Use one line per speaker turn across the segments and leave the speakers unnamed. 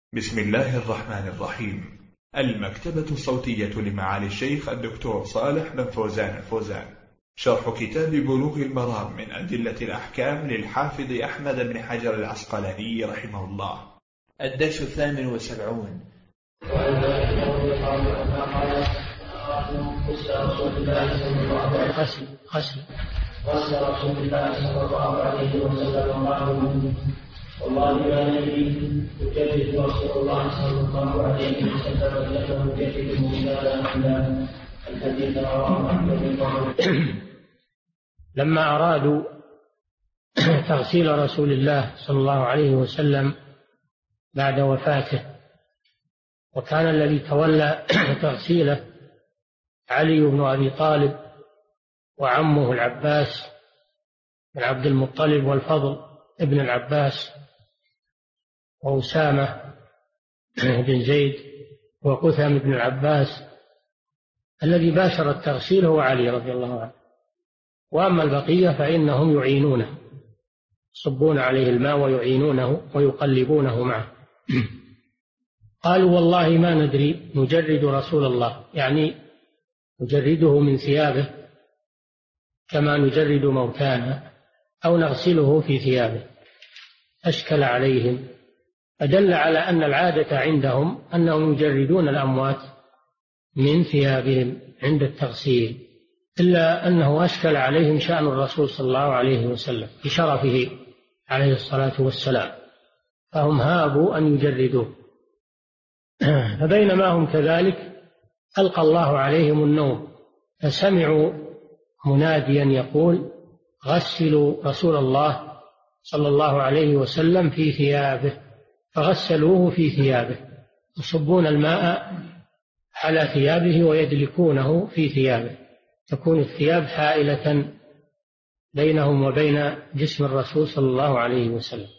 بسم الله الرحمن الرحيم. المكتبة الصوتية لمعالي الشيخ الدكتور صالح بن فوزان الفوزان، شرح كتاب بلوغ المرام من أدلة الأحكام للحافظ أحمد بن حجر العسقلاني رحمه الله.
الدرس 78.
غسل رسول الله صلى الله عليه وسلم وقال: والله ما ندري يجدد رسول الله صلى الله عليه وسلم له يجد مجالا. الحديث رواه أحمد.
لما أرادوا تغسيل رسول الله صلى الله عليه وسلم بعد وفاته، وكان الذي تولى تغسيله علي بن أبي طالب وعمه العباس بن عبد المطلب والفضل ابن العباس وأسامة بن زيد وقثم بن العباس. الذي باشر التغسيل هو علي رضي الله عنه، وأما البقية فإنهم يعينونه، يصبون عليه الماء ويعينونه ويقلبونه معه. قالوا: والله ما ندري نجرد رسول الله، يعني نجرده من ثيابه كما نجرد موتانا، أو نغسله في ثيابه. أشكل عليهم، فدل على أن العادة عندهم أنهم يجردون الأموات من ثيابهم عند التغسيل، إلا أنه أشكل عليهم شأن الرسول صلى الله عليه وسلم بشرفه عليه الصلاة والسلام، فهم هابوا أن يجردوه. فبينما هم كذلك ألقى الله عليهم النوم، فسمعوا مناديا يقول: غسلوا رسول الله صلى الله عليه وسلم في ثيابه. فغسلوه في ثيابه، يصبون الماء على ثيابه ويدلكونه في ثيابه، تكون الثياب حائلة بينهم وبين جسم الرسول صلى الله عليه وسلم.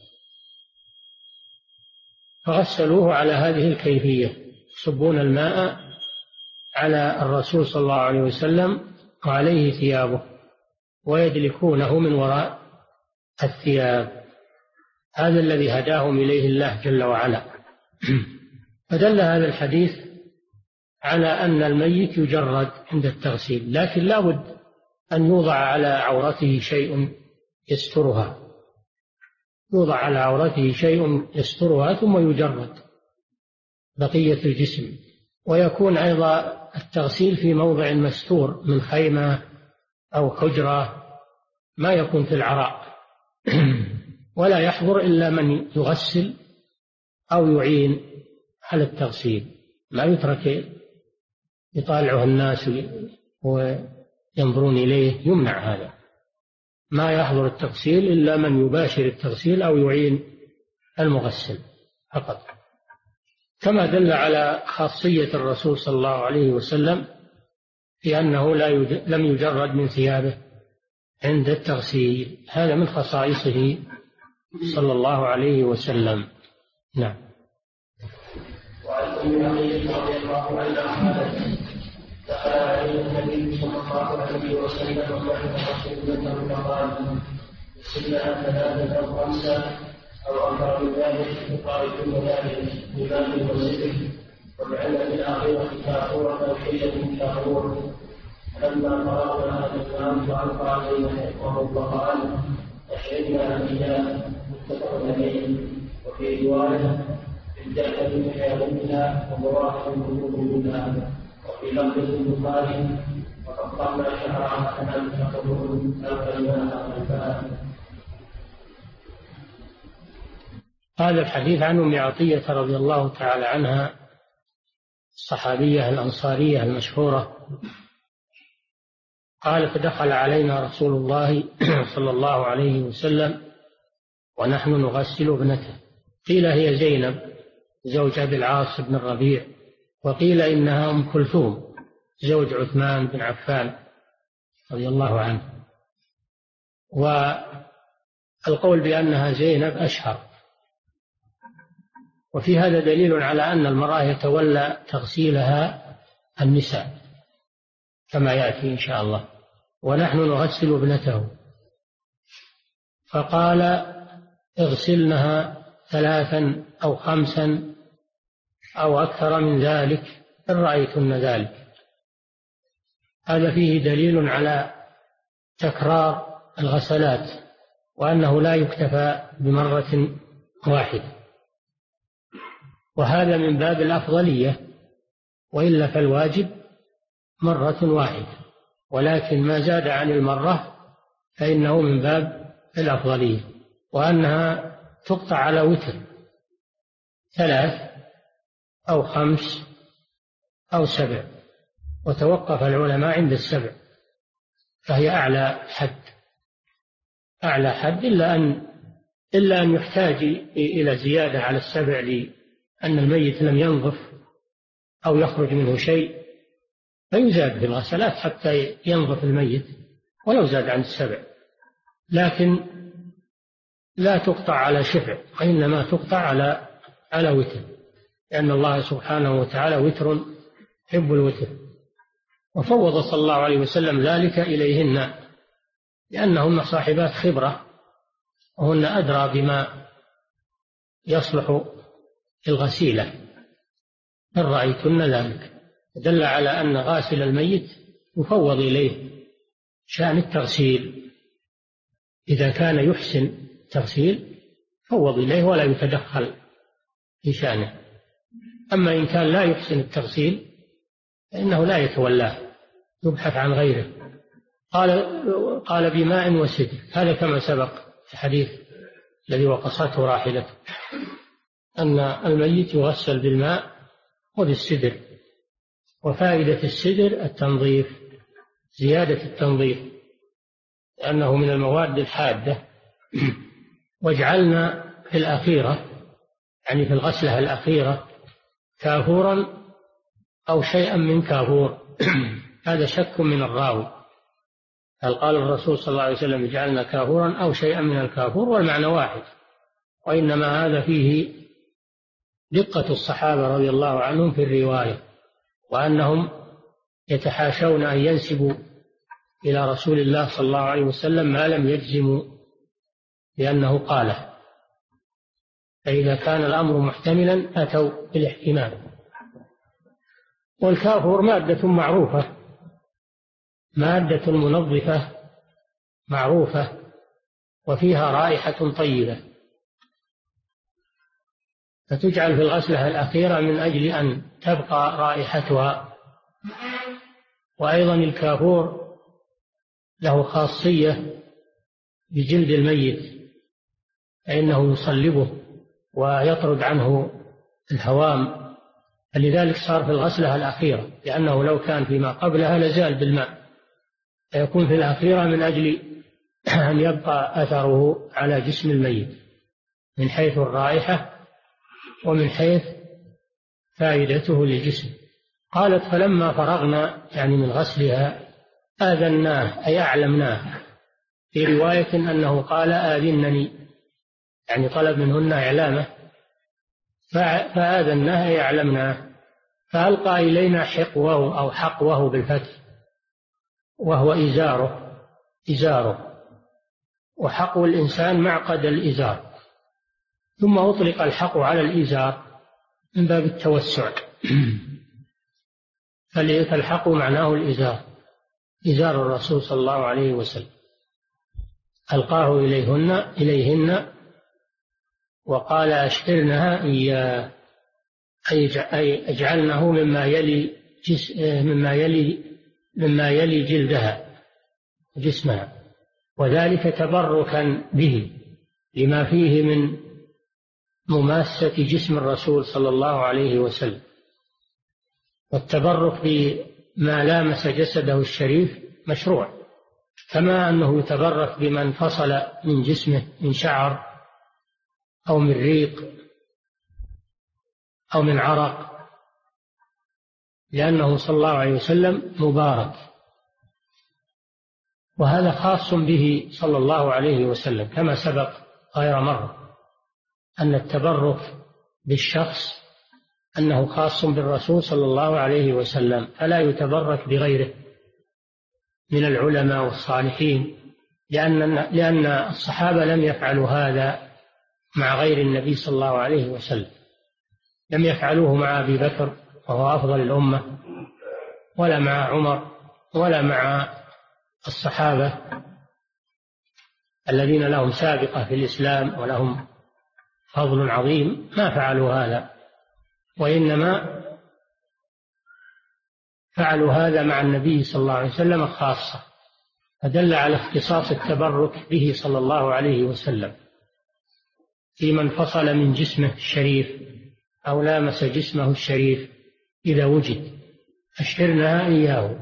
فغسلوه على هذه الكيفية، يصبون الماء على الرسول صلى الله عليه وسلم وعليه ثيابه ويدلكونه من وراء الثياب. هذا الذي هداهم إليه الله جل وعلا. فدل هذا الحديث على أن الميت يجرد عند التغسيل، لكن لا بد أن يوضع على عورته شيء يسترها، يوضع على عورته شيء يسترها ثم يجرد بقية الجسم. ويكون أيضا التغسيل في موضع مستور من خيمة أو حجرة، ما يكون في العراء. ولا يحضر إلا من يغسل أو يعين على التغسيل، ما يترك يطالعه الناس وينظرون إليه، يمنع هذا. ما يحضر التغسيل إلا من يباشر التغسيل أو يعين المغسل فقط. كما دل على خاصية الرسول صلى الله عليه وسلم في أنه لم يجرد من ثيابه عند التغسيل، هذا من خصائصه صلى الله عليه وسلم. نعم.
وعن ابي هريره رضي الله عنه دخل عليه النبي صلى الله عليه وسلم وكان رسول فقال: سنها ثلاثه او خمسه او اكثر من ذلك، يقال كل ذلك بماء وسدر، والعلم الاخره كافوره او حيه كافور. لما فرغنا هذا الكلام فألقى علينا حكمه فقال: أشهدنا إياه. متفق عليه. وفي رواية: ابدأ بحياتنا ومراحل القلوب منها. وفي لفظ البخاري: وقطعنا شعرها كما تقولون ألقيناها خلفها.
هذا الحديث عن أم عطية رضي الله تعالى عنها، الصحابية الأنصارية المشهورة، قالت: دخل علينا رسول الله صلى الله عليه وسلم ونحن نغسل ابنته. قيل هي زينب زوج أبي العاص بن الربيع، وقيل إنها أم كلثوم زوج عثمان بن عفان رضي الله عنه، والقول بأنها زينب أشهر. وفي هذا دليل على أن المرأة يتولى تغسيلها النساء كما يأتي إن شاء الله. ونحن نغسل ابنته، فقال: اغسلنها 3 أو 5 أو أكثر من ذلك إن رأيتن ذلك. هذا فيه دليل على تكرار الغسلات، وأنه لا يكتفى بمرة واحدة، وهذا من باب الأفضلية، وإلا فالواجب مرة واحدة، ولكن ما زاد عن المرة فإنه من باب الأفضلية، وأنها تقطع على وتر 3 أو 5 أو 7، وتوقف العلماء عند 7، فهي أعلى حد إلا أن يحتاج إلى زيادة على 7 لأن الميت لم ينظف أو يخرج منه شيء، فيزاد في الغسلات حتى ينظف الميت ولو زاد عن 7، لكن لا تقطع على شفع، وإنما تقطع على وتر، لأن الله سبحانه وتعالى وتر يحب الوتر. وفوض صلى الله عليه وسلم ذلك إليهن، لأنهن صاحبات خبرة، وهن أدرى بما يصلح الغسيلة إن رأيتن ذلك. دل على أن غاسل الميت يفوض إليه شأن التغسيل، إذا كان يحسن التغسيل فوض إليه ولا يتدخل في شأنه، أما إن كان لا يحسن التغسيل فإنه لا يتولاه، يبحث عن غيره. قال بماء وسدر، هذا كما سبق في الحديث الذي وقصته راحلته، أن الميت يغسل بالماء وبالسدر. وفائدة السدر التنظيف، زيادة التنظيف، لأنه من المواد الحادة. واجعلنا في الأخيرة، يعني في الغسلة الأخيرة، كافورا أو شيئا من كافور. هذا شك من الراوي، هل قال الرسول صلى الله عليه وسلم اجعلنا كافورا أو شيئا من الكافور، والمعنى واحد، وإنما هذا فيه دقة الصحابة رضي الله عنهم في الرواية، وأنهم يتحاشون أن ينسبوا إلى رسول الله صلى الله عليه وسلم ما لم يجزموا بأنه قاله، فإذا كان الأمر محتملا أتوا بالاحتمال. والكافور مادة معروفة، مادة منظفة معروفة، وفيها رائحة طيبة، فتجعل في الغسلة الأخيرة من أجل أن تبقى رائحتها. وأيضا الكافور له خاصية بجلد الميت، فإنه يصلبه ويطرد عنه الهوام، فلذلك صار في الغسلة الأخيرة، لأنه لو كان فيما قبلها لزال بالماء، فيكون في الأخيرة من أجل أن يبقى أثره على جسم الميت من حيث الرائحة ومن حيث فائدته للجسم. قالت فلما فرغنا، يعني من غسلها، آذناه أي أعلمناه. في رواية أنه قال آذنني، يعني طلب منهن إعلامه، فآذناه أي أعلمناه، فألقى إلينا حقوه أو حقوه بالفتح، وهو إزاره، وحقو الإنسان معقد الإزار، ثم أطلق الحق على الإزار من باب التوسع. فالحق معناه الإزار، إزار الرسول صلى الله عليه وسلم. ألقاه إليهن وقال أشعرنها إياه، أي اجعلنه مما يلي جلدها جسمها، وذلك تبركا به لما فيه من مماسة جسم الرسول صلى الله عليه وسلم. والتبرك بما لامس جسده الشريف مشروع، كما أنه يتبرك بما انفصل من جسمه من شعر أو من ريق أو من عرق، لأنه صلى الله عليه وسلم مبارك. وهذا خاص به صلى الله عليه وسلم، كما سبق غير مرة أن التبرك بالشخص أنه خاص بالرسول صلى الله عليه وسلم، فلا يتبرك بغيره من العلماء والصالحين، لأن الصحابة لم يفعلوا هذا مع غير النبي صلى الله عليه وسلم. لم يفعلوه مع أبي بكر وهو أفضل الأمة، ولا مع عمر، ولا مع الصحابة الذين لهم سابقة في الإسلام ولهم فضل عظيم، ما فعلوا هذا، وإنما فعلوا هذا مع النبي صلى الله عليه وسلم خاصة، فدل على اختصاص التبرك به صلى الله عليه وسلم في من فصل من جسمه الشريف أو لامس جسمه الشريف إذا وجد، أشعرنا إياه.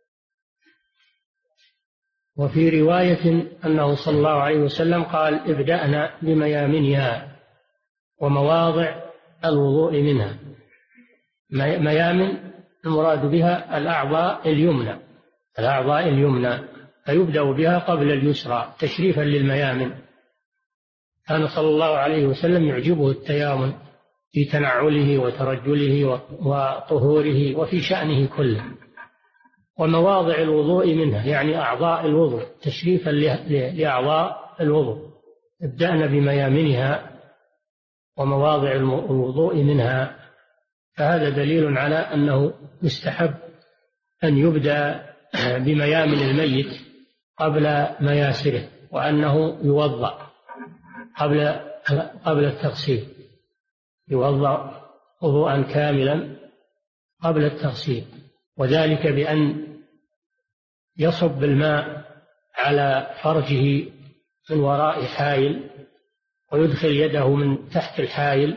وفي رواية أنه صلى الله عليه وسلم قال: ابدأنا بميامنها ومواضع الوضوء منها. ميامن المراد بها الأعضاء اليمنى، الأعضاء اليمنى، فيبدأ بها قبل اليسرى تشريفا للميامن. كان صلى الله عليه وسلم يعجبه التيامن في تنعله وترجله وطهوره وفي شأنه كله. ومواضع الوضوء منها يعني أعضاء الوضوء، تشريفا لأعضاء الوضوء. ابدأنا بميامنها ومواضع الوضوء منها، فهذا دليل على أنه يستحب أن يبدأ بميامن الميت قبل مياسره، وأنه يوضأ قبل التغسيل، يوضأ وضوءا كاملا قبل التغسيل، وذلك بأن يصب الماء على فرجه من وراء حائل ويدخل يده من تحت الحائل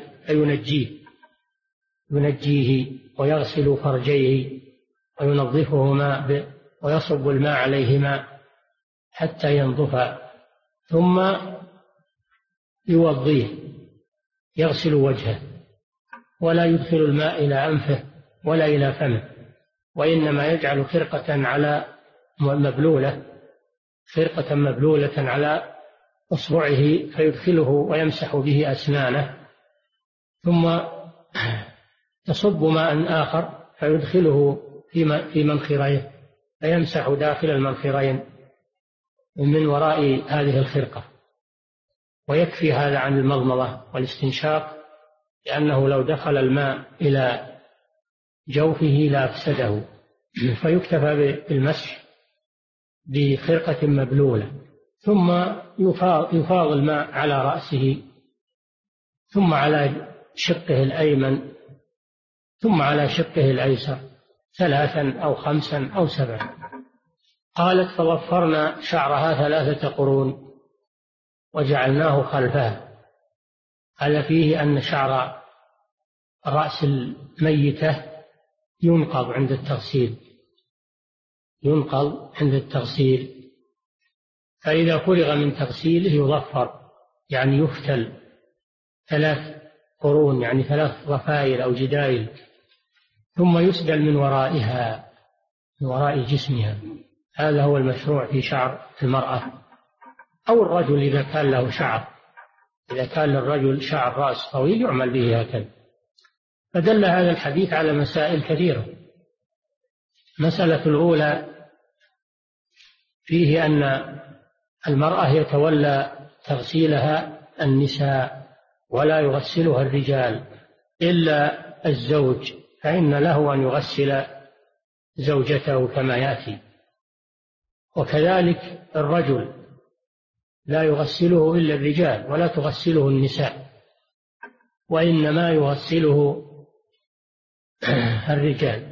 ينجيه ويغسل فرجيه وينظفهما ويصب الماء عليهما حتى ينظفا، ثم يوضيه، يغسل وجهه ولا يدخل الماء إلى أنفه ولا إلى فمه، وإنما يجعل خرقة مبلولة على أصبعه فيدخله ويمسح به أسنانه، ثم يصب ماء آخر فيدخله في منخريه فيمسح داخل المنخرين من وراء هذه الخرقة. ويكفي هذا عن المضمضة والاستنشاق، لأنه لو دخل الماء إلى جوفه لأفسده، فيكتفى بالمسح بخرقة مبلولة، ثم يفاض الماء على رأسه، ثم على شقه الأيمن، ثم على شقه الأيسر 3 أو 5 أو 7. قالت: فضفرنا شعرها 3 قرون وجعلناه خلفها. هذا فيه أن شعر رأس الميتة ينقض عند التغسيل، فإذا فرغ من تغسيله يضفر، يعني يفتل 3 قرون، يعني 3 ضفائر أو جدائل، ثم يسدل من ورائها، من وراء جسمها. هذا هو المشروع في شعر المرأة أو الرجل إذا كان له شعر، إذا كان للرجل شعر رأس طويل يعمل به هكذا. فدل هذا الحديث على مسائل كثيرة. المسألة الأولى فيه أن المرأة يتولى تغسيلها النساء ولا يغسلها الرجال إلا الزوج، فإن له أن يغسل زوجته كما يأتي. وكذلك الرجل لا يغسله إلا الرجال ولا تغسله النساء، وإنما يغسله الرجال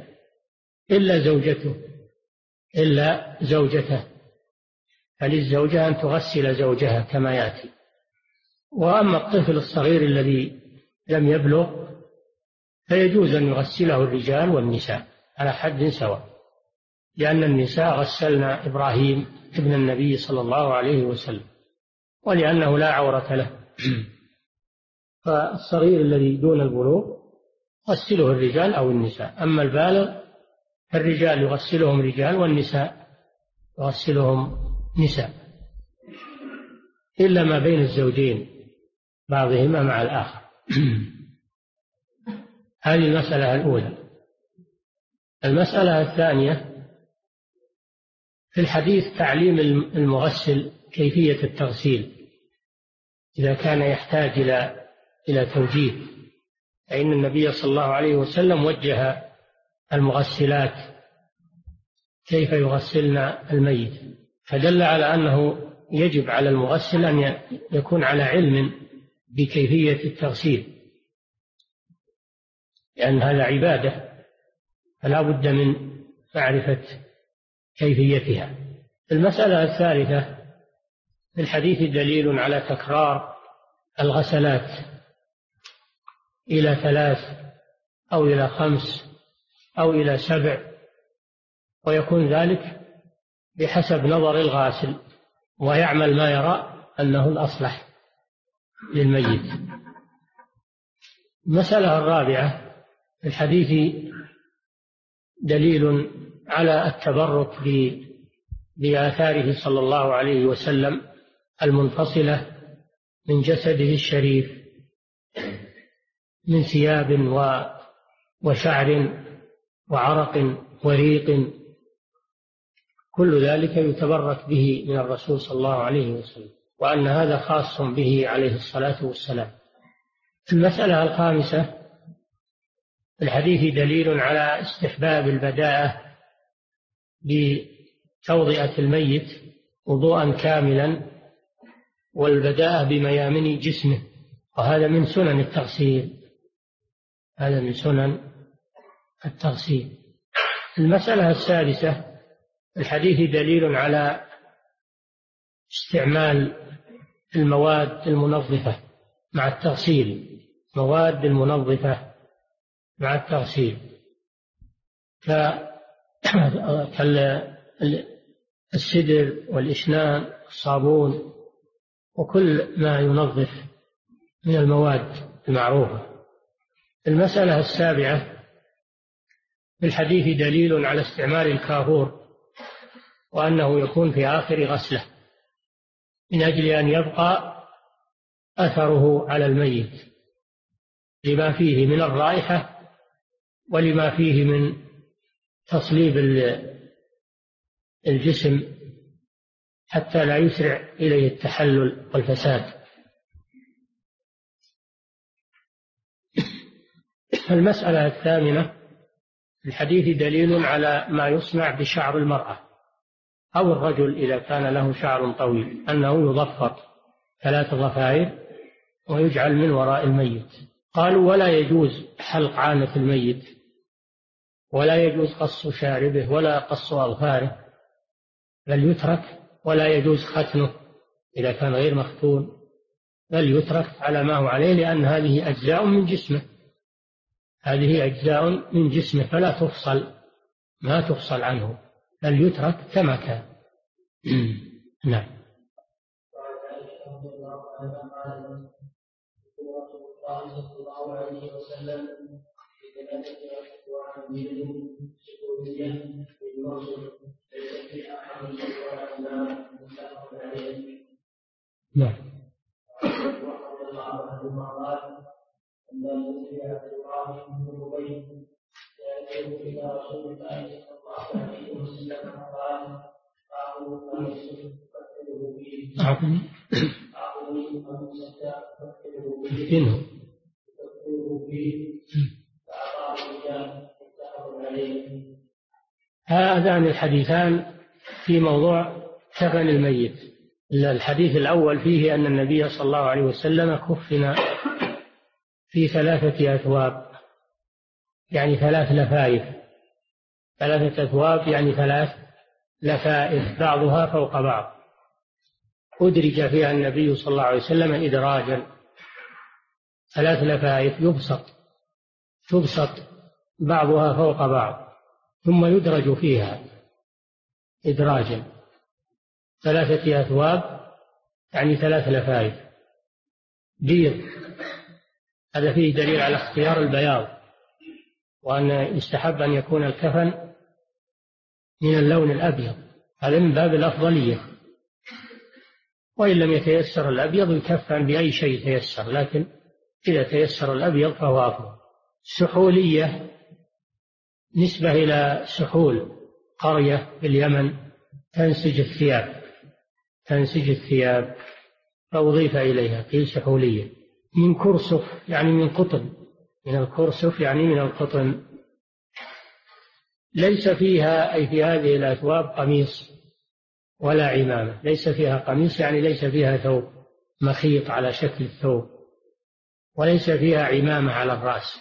إلا زوجته، فللزوجة أن تغسل زوجها كما يأتي. وأما الطفل الصغير الذي لم يبلغ فيجوز أن يغسله الرجال والنساء على حد سواء، لأن النساء غسلنا إبراهيم ابن النبي صلى الله عليه وسلم، ولأنه لا عورة له. فالصغير الذي دون البلوغ يغسله الرجال أو النساء، أما البالغ فالرجال يغسلهم رجال والنساء يغسلهم نساء، إلا ما بين الزوجين بعضهما مع الآخر. هذه المسألة الأولى. المسألة الثانية في الحديث تعليم المغسل كيفية التغسيل إذا كان يحتاج إلى توجيه، فإن النبي صلى الله عليه وسلم وجه المغسلات كيف يغسلن الميت، فدل على أنه يجب على المغسل أن يكون على علم بكيفية التغسيل، لأن هذا عبادة فلا بد من معرفة كيفيتها. المسألة الثالثة: في الحديث دليل على تكرار الغسلات إلى 3 أو إلى 5 أو إلى 7، ويكون ذلك بحسب نظر الغاسل، ويعمل ما يرى أنه الأصلح للميت. المسألة الرابعة: في الحديث دليل على التبرك بآثاره صلى الله عليه وسلم المنفصلة من جسده الشريف من ثياب وشعر وعرق وريق، كل ذلك يتبرك به من الرسول صلى الله عليه وسلم، وأن هذا خاص به عليه الصلاة والسلام. المسألة الخامسة: في الحديث دليل على استحباب البداءة بتوضئة الميت وضوءا كاملا، والبداءة بميامن جسمه، وهذا من سنن التغسيل، هذا من سنن التغسيل. المسألة السادسة: الحديث دليل على استعمال المواد المنظفة مع التغسيل، مواد المنظفة مع التغسيل كالسدر والإشنان والصابون وكل ما ينظف من المواد المعروفة. المسألة السابعة: في الحديث دليل على استعمال الكافور، وأنه يكون في آخر غسلة من أجل أن يبقى أثره على الميت لما فيه من الرائحة ولما فيه من تصليب الجسم حتى لا يسرع إليه التحلل والفساد. المسألة الثامنة: الحديث دليل على ما يصنع بشعر المرأة أو الرجل إذا كان له شعر طويل، أنه يضفر 3 ضفائر ويجعل من وراء الميت. قالوا: ولا يجوز حلق عانة الميت، ولا يجوز قص شاربه ولا قص أظفاره، بل يترك، ولا يجوز ختنه إذا كان غير مختون، بل يترك على ما هو عليه، لأن هذه أجزاء من جسمه، هذه أجزاء من جسمه فلا تفصل، ما تفصل عنه، بل يترك كما كان. نعم.
صلى الله عليه وسلم
نعم. هذان الحديثان في موضوع كفن الميت. الحديث الأول فيه أن النبي صلى الله عليه وسلم كفن في 3 أثواب، يعني 3 لفائف، 3 أثواب يعني 3 لفائف بعضها فوق بعض، أدرج فيها النبي صلى الله عليه وسلم إدراجا، 3 لفائف تبسط بعضها فوق بعض ثم يدرج فيها إدراجا، 3 أثواب يعني 3 لفائف بيض. هذا فيه دليل على اختيار البياض، وأن يستحب أن يكون الكفن من اللون الأبيض، هذا من باب الأفضلية، وإن لم يتيسر الأبيض يكفن بأي شيء تيسر، لكن إذا تيسر الأبيض فهو أفضل. السحولية نسبة إلى سحول قرية في اليمن تنسج الثياب فأضيف إليها قيل سحولية، من كرسف يعني من قطن، من الكرسف يعني من القطن. ليس فيها أي في هذه الأثواب قميص ولا عمامة. ليس فيها قميص يعني ليس فيها ثوب مخيط على شكل الثوب، وليس فيها عمامة على الرأس،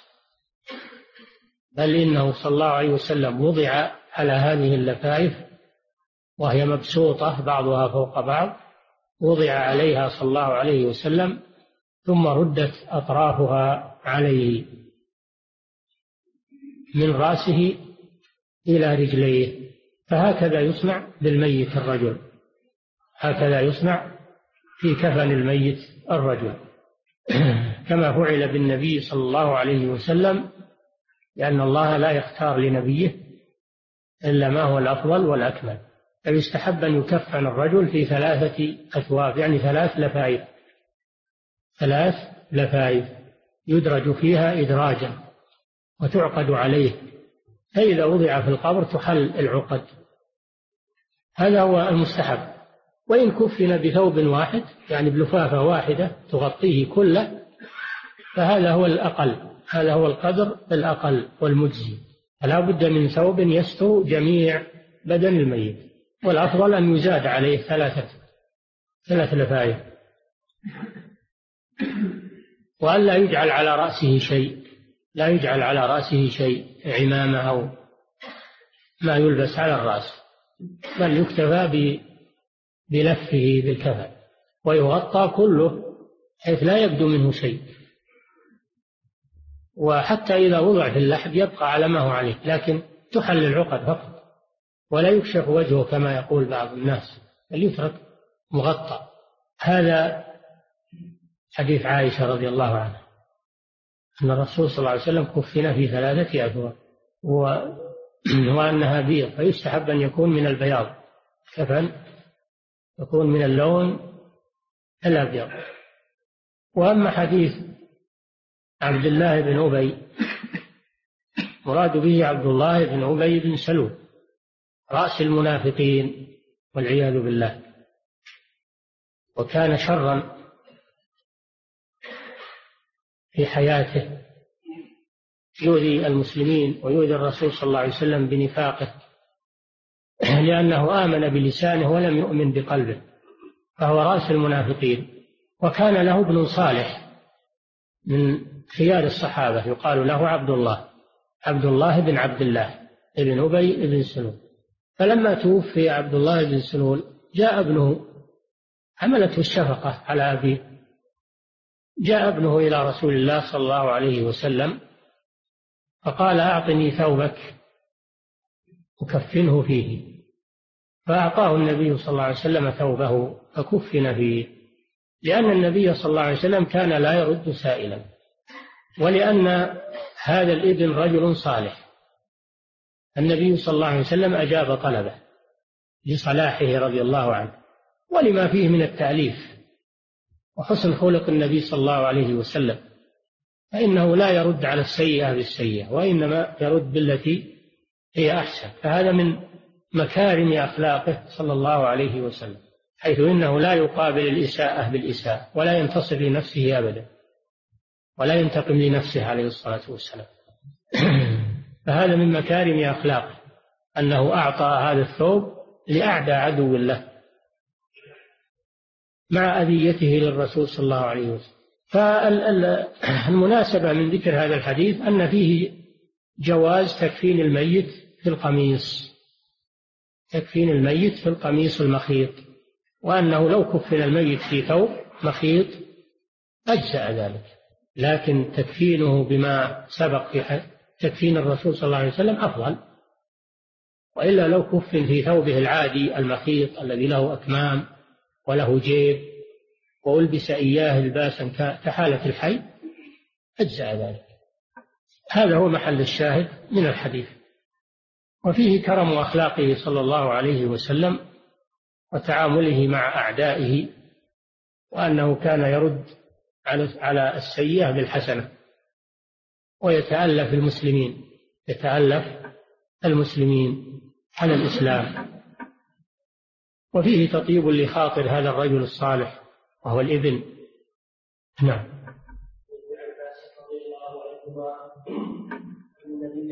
بل إنه صلى الله عليه وسلم وضع على هذه اللفائف وهي مبسوطة بعضها فوق بعض، وضع عليها صلى الله عليه وسلم ثم ردت أطرافها عليه من رأسه إلى رجليه. فهكذا يصنع بالميت الرجل، هكذا يصنع في كفن الميت الرجل كما فعل بالنبي صلى الله عليه وسلم، لأن الله لا يختار لنبيه إلا ما هو الأفضل والأكمل. فيستحب أن يكفن الرجل في 3 أثواب، يعني 3 لفائف، 3 لفائف يدرج فيها إدراجا وتعقد عليه، فإذا وضع في القبر تحل العقد. هذا هو المستحب. وإن كفن بثوب واحد يعني بلفافة واحدة تغطيه كله فهذا هو الأقل، هذا هو القدر الأقل والمجزي. فلا بد من ثوب يستر جميع بدن الميت، والأفضل أن يزاد عليه 3 لفائف، وأن لا يجعل على رأسه شيء، لا يجعل على رأسه شيء، عمامة أو ما يلبس على الرأس، بل يكتفى بلفه بالكفن ويغطى كله حيث لا يبدو منه شيء. وحتى إذا وضع في اللحد يبقى على ما هو عليه، لكن تحل العقد فقط، ولا يكشف وجهه كما يقول بعض الناس، بل يترك مغطى. هذا حديث عائشة رضي الله عنها أن الرسول صلى الله عليه وسلم كفن في 3 أثواب وأنها بيض، فيستحب أن يكون من البياض، كفن يكون من اللون الأبيض. وأما حديث عبد الله بن أبي مراد به عبد الله بن أبي بن سلول رأس المنافقين والعياذ بالله، وكان شرا في حياته، يؤذي المسلمين ويؤذي الرسول صلى الله عليه وسلم بنفاقه، لأنه آمن بلسانه ولم يؤمن بقلبه، فهو رأس المنافقين. وكان له ابن صالح من خيار الصحابة يقال له عبد الله بن عبد الله بن أبي بن سلول. فلما توفي عبد الله بن سلول جاء ابنه، حملته الشفقة على أبيه، جاء ابنه إلى رسول الله صلى الله عليه وسلم فقال أعطني ثوبك أكفنه فيه، فأعطاه النبي صلى الله عليه وسلم ثوبه فكفن فيه، لأن النبي صلى الله عليه وسلم كان لا يرد سائلا، ولأن هذا الابن رجل صالح. النبي صلى الله عليه وسلم أجاب طلبه لصلاحه رضي الله عنه ولما فيه من التأليف وحسن خلق النبي صلى الله عليه وسلم، فإنه لا يرد على السيئة بالسيئة وإنما يرد بالتي هي أحسن. فهذا من مكارم أخلاقه صلى الله عليه وسلم، حيث إنه لا يقابل الإساءة بالإساءة ولا ينتصر لنفسه أبدا ولا ينتقم لنفسه عليه الصلاة والسلام. فهذا من مكارم أخلاقه أنه أعطى هذا الثوب لأعدى عدو له مع أذيته للرسول صلى الله عليه وسلم. فالمناسبة من ذكر هذا الحديث أن فيه جواز تكفين الميت في القميص، تكفين الميت في القميص المخيط، وأنه لو كفن الميت في ثوب مخيط أجزأ ذلك، لكن تكفينه بما سبق في تكفين الرسول صلى الله عليه وسلم أفضل. وإلا لو كفن في ثوبه العادي المخيط الذي له أكمام وله جيب وألبس إياه لباسا كحالة الحي أجزأ ذلك. هذا هو محل الشاهد من الحديث. وفيه كرم أخلاقه صلى الله عليه وسلم وتعامله مع أعدائه، وأنه كان يرد على السيئة بالحسنة ويتألف المسلمين، يتألف المسلمين على الإسلام. وفيه تطيب لخاطر هذا الرجل الصالح وهو الابن. نعم.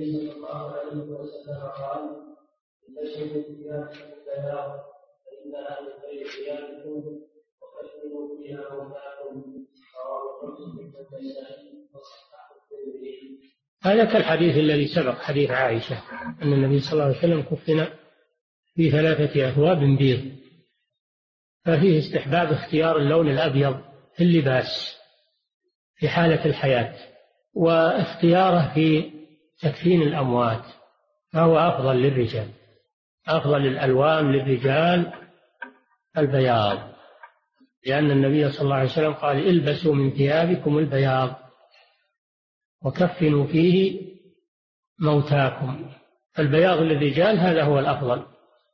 النبي صلى الله عليه وسلم قال: انتشروا ثيابكم البياض فإنها من خير ثيابكم وكفنوا فيها موتاكم. رواه مسلم والنسائي وصححه الترمذي.
هذا كالحديث الذي سبق، حديث عائشة أن النبي صلى الله عليه وسلم كفن في 3 أثواب بيض، ففيه استحباب اختيار اللون الأبيض في اللباس في حالة الحياة، واختياره في تكفين الأموات، فهو أفضل للرجال. أفضل الألوان للرجال البياض، لأن النبي صلى الله عليه وسلم قال: البسوا من ثيابكم البياض وكفنوا فيه موتاكم. فالبياض للرجال هذا هو الأفضل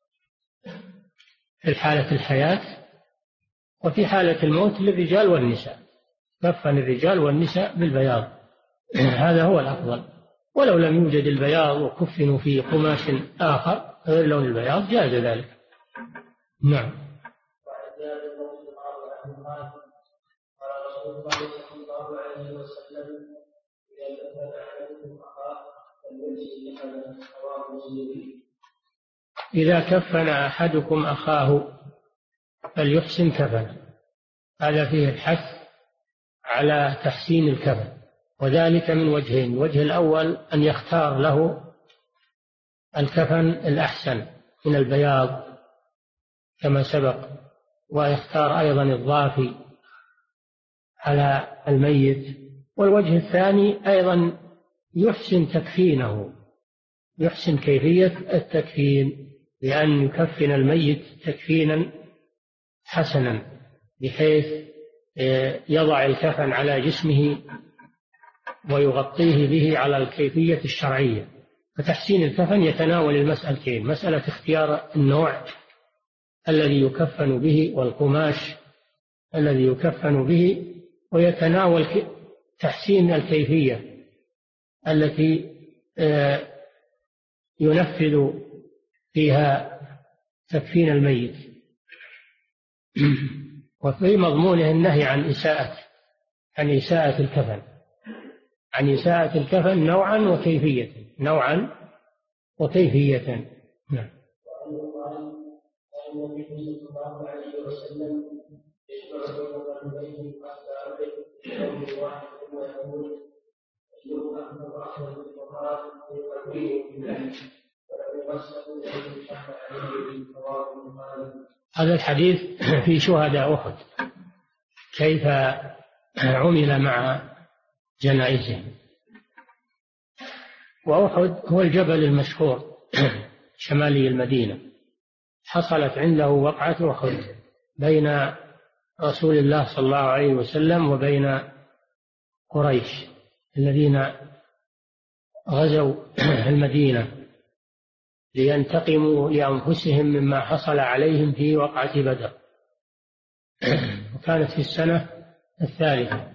في حالة الحياة، وفي حالة الموت للرجال والنساء، كفن الرجال والنساء بالبياض، هذا هو الأفضل. ولو لم يوجد البياض وكفنوا في قماش آخر غير لون البياض جاز ذلك. نعم.
قال رسول الله صلى الله عليه وسلم: إذا كفن أحدكم أخاه فليحسن كفنه. رواه مسلم.
إذا كفن أحدكم أخاه فليحسن كفنه، هذا فيه الحث على تحسين الكفن، وذلك من وجهين: الوجه الأول أن يختار له الكفن الأحسن من البياض كما سبق، ويختار أيضا الضافي على الميت. والوجه الثاني أيضا يحسن تكفينه، يحسن كيفية التكفين، بأن يكفن الميت تكفينا حسنا، بحيث يضع الكفن على جسمه ويغطيه به على الكيفية الشرعية. فتحسين الكفن يتناول المسألتين: مسألة اختيار النوع الذي يكفن به والقماش الذي يكفن به، ويتناول تحسين الكيفية التي ينفذ فيها تكفين الميت. وفي مضمونه النهي عن إساءة الكفن، عن إساءة الكفن نوعا وكيفية، نوعا وكيفية. نعم.
النبي صلى الله عليه وسلم يشرع بين قلبيه أخباره بقول واحد ويقول: أيهما أكثر رحمة بالفقراء فيقويه بالله ولم يمسه إليه شق عليه. رواه البخاري.
هذا الحديث في شهداء أحد كيف عمل مع جنائزهم. وأحد هو الجبل المشهور شمالي المدينة، حصلت عنده وقعة أحد بين رسول الله صلى الله عليه وسلم وبين قريش الذين غزوا المدينة لينتقموا لأنفسهم مما حصل عليهم في وقعة بدر، وكانت في السنة 3.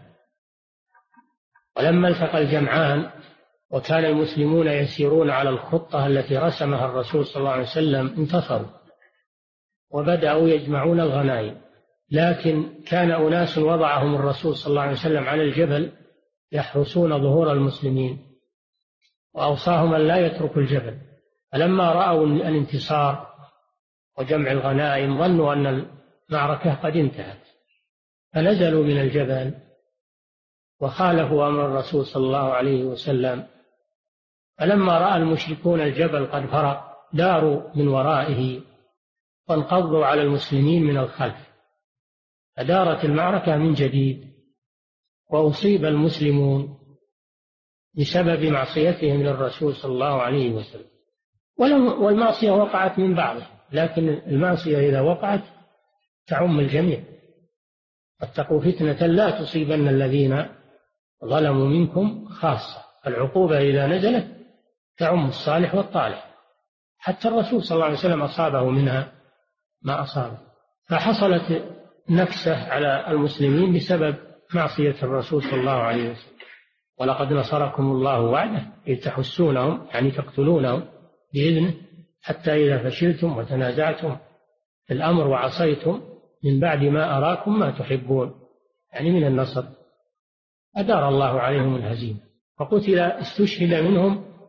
ولما التقى الجمعان وكان المسلمون يسيرون على الخطة التي رسمها الرسول صلى الله عليه وسلم انتصروا وبدأوا يجمعون الغنائم، لكن كان أناس وضعهم الرسول صلى الله عليه وسلم على الجبل يحرسون ظهور المسلمين، وأوصاهم أن لا يتركوا الجبل. فلما رأوا الانتصار وجمع الغنائم ظنوا أن المعركة قد انتهت، فنزلوا من الجبل وخالفوا أمر الرسول صلى الله عليه وسلم. فلما رأى المشركون الجبل قد فرق داروا من ورائه وانقضوا على المسلمين من الخلف، فدارت المعركة من جديد، وأصيب المسلمون بسبب معصيتهم للرسول صلى الله عليه وسلم. والمعصية وقعت من بعضه، لكن المعصية إذا وقعت تعم الجميع. واتقوا فتنة لا تصيبن الذين ظلموا منكم خاصة. العقوبة إذا نزلت تعم الصالح والطالح، حتى الرسول صلى الله عليه وسلم أصابه منها ما أصابه. فحصلت نكسة على المسلمين بسبب معصية الرسول صلى الله عليه وسلم. ولقد نصركم الله وعده إذ تحسونهم، يعني تقتلونهم بإذنه، حتى إذا فشلتم وتنازعتم في الأمر وعصيتم من بعد ما أراكم ما تحبون، يعني من النصر، أدار الله عليهم الهزيمة، فقتل استشهد منهم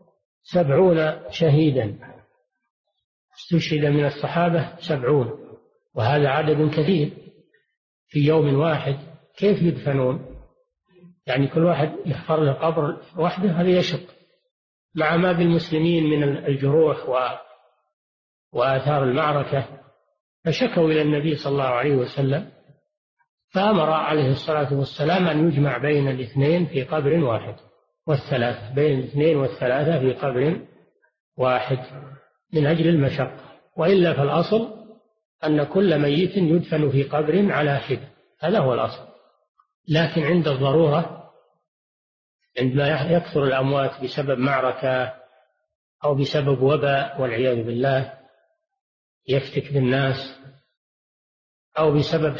70 شهيدا، استشهد من الصحابة 70، وهذا عدد كثير في يوم واحد. كيف يدفنون؟ يعني كل واحد يحفر له قبر وحده، هذا يشق، مع ما بالمسلمين من الجروح وآثار المعركة. فشكوا إلى النبي صلى الله عليه وسلم، فأمر عليه الصلاة والسلام أن يجمع بين الاثنين في قبر واحد، والثلاثة بين الاثنين والثلاثة في قبر واحد، من أجل المشقة. وإلا فالأصل أن كل ميت يدفن في قبر على حدة، هذا هو الأصل. لكن عند الضرورة، عندما يكثر الأموات بسبب معركة أو بسبب وباء والعياذ بالله يفتك بالناس، أو بسبب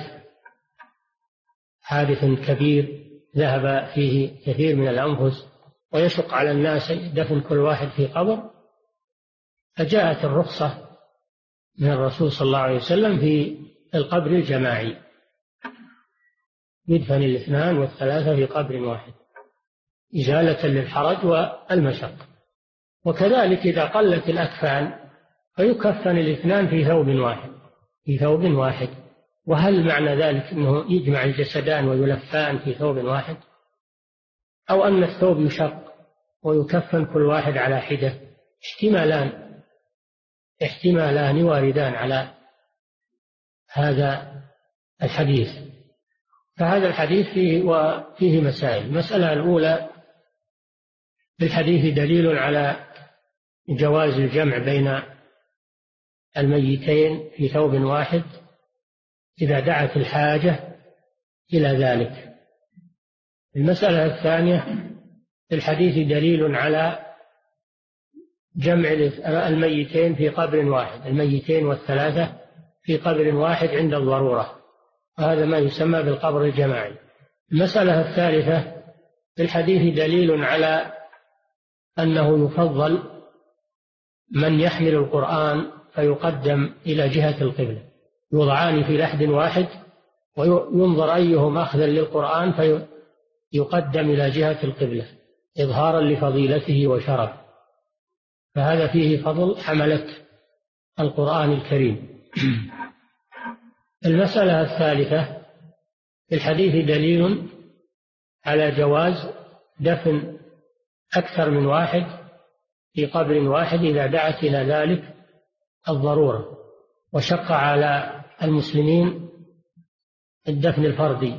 حادث كبير ذهب فيه كثير من الأنفس ويشق على الناس دفن كل واحد في قبر، فجاءت الرخصة من الرسول صلى الله عليه وسلم في القبر الجماعي، يدفن الاثنان والثلاثة في قبر واحد إزالة للحرج والمشقة. وكذلك إذا قلت الأكفان فيكفن الاثنان في ثوب واحد. وهل معنى ذلك أنه يجمع الجسدان ويلفان في ثوب واحد، أو أن الثوب يشق ويكفن كل واحد على حدة؟ احتمالان واردان على هذا الحديث. فهذا الحديث فيه مسائل. المسألة الأولى: في الحديث دليل على جواز الجمع بين الميتين في ثوب واحد إذا دعت الحاجة إلى ذلك. المسألة الثانية: في الحديث دليل على جمع الميتين في قبر واحد، الميتين والثلاثة في قبر واحد عند الضرورة، وهذا ما يسمى بالقبر الجماعي. المسألة الثالثة: في الحديث دليل على أنه يفضل من يحمل القرآن فيقدم إلى جهة القبلة، يوضعان في لحد واحد وينظر أيهم أخذا للقرآن فيقدم إلى جهة القبلة إظهارا لفضيلته وشرفه، فهذا فيه فضل حملة القرآن الكريم. المسألة الثالثة: في الحديث دليل على جواز دفن أكثر من واحد في قبر واحد إذا دعت إلى ذلك الضرورة وشق على المسلمين الدفن الفردي.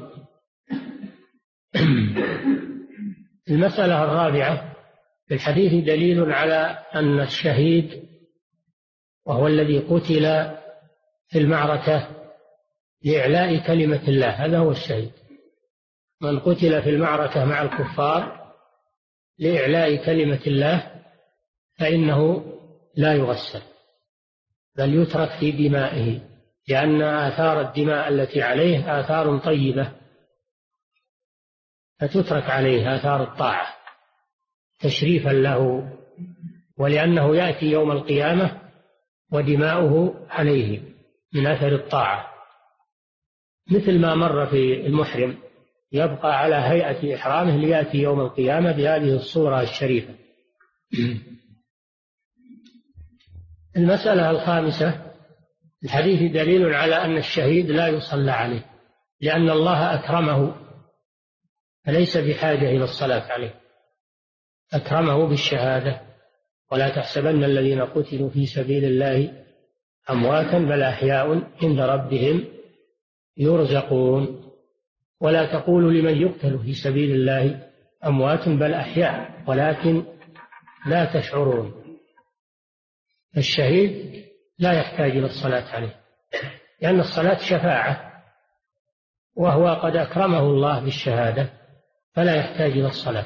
المسألة الرابعة: في الحديث دليل على أن الشهيد وهو الذي قتل في المعركة لإعلاء كلمة الله، هذا هو الشهيد. من قتل في المعركة مع الكفار لإعلاء كلمة الله فإنه لا يغسل، بل يترك في دمائه، لأن آثار الدماء التي عليه آثار طيبة، فتترك عليه آثار الطاعة تشريفا له، ولأنه يأتي يوم القيامة ودماؤه عليه من أثر الطاعة، مثل ما مر في المحرم يبقى على هيئة إحرامه ليأتي يوم القيامة بهذه الصورة الشريفة. المسألة الخامسة: الحديث دليل على أن الشهيد لا يصلى عليه، لأن الله أكرمه فليس بحاجة إلى الصلاة عليه، أكرمه بالشهادة. ولا تحسبن الذين قتلوا في سبيل الله أمواتا بل أحياء عند ربهم يرزقون. ولا تقولوا لمن يقتل في سبيل الله أموات بل أحياء ولكن لا تشعرون. الشهيد لا يحتاج إلى الصلاة عليه، لأن الصلاة شفاعة، وهو قد أكرمه الله بالشهادة فلا يحتاج إلى الصلاة.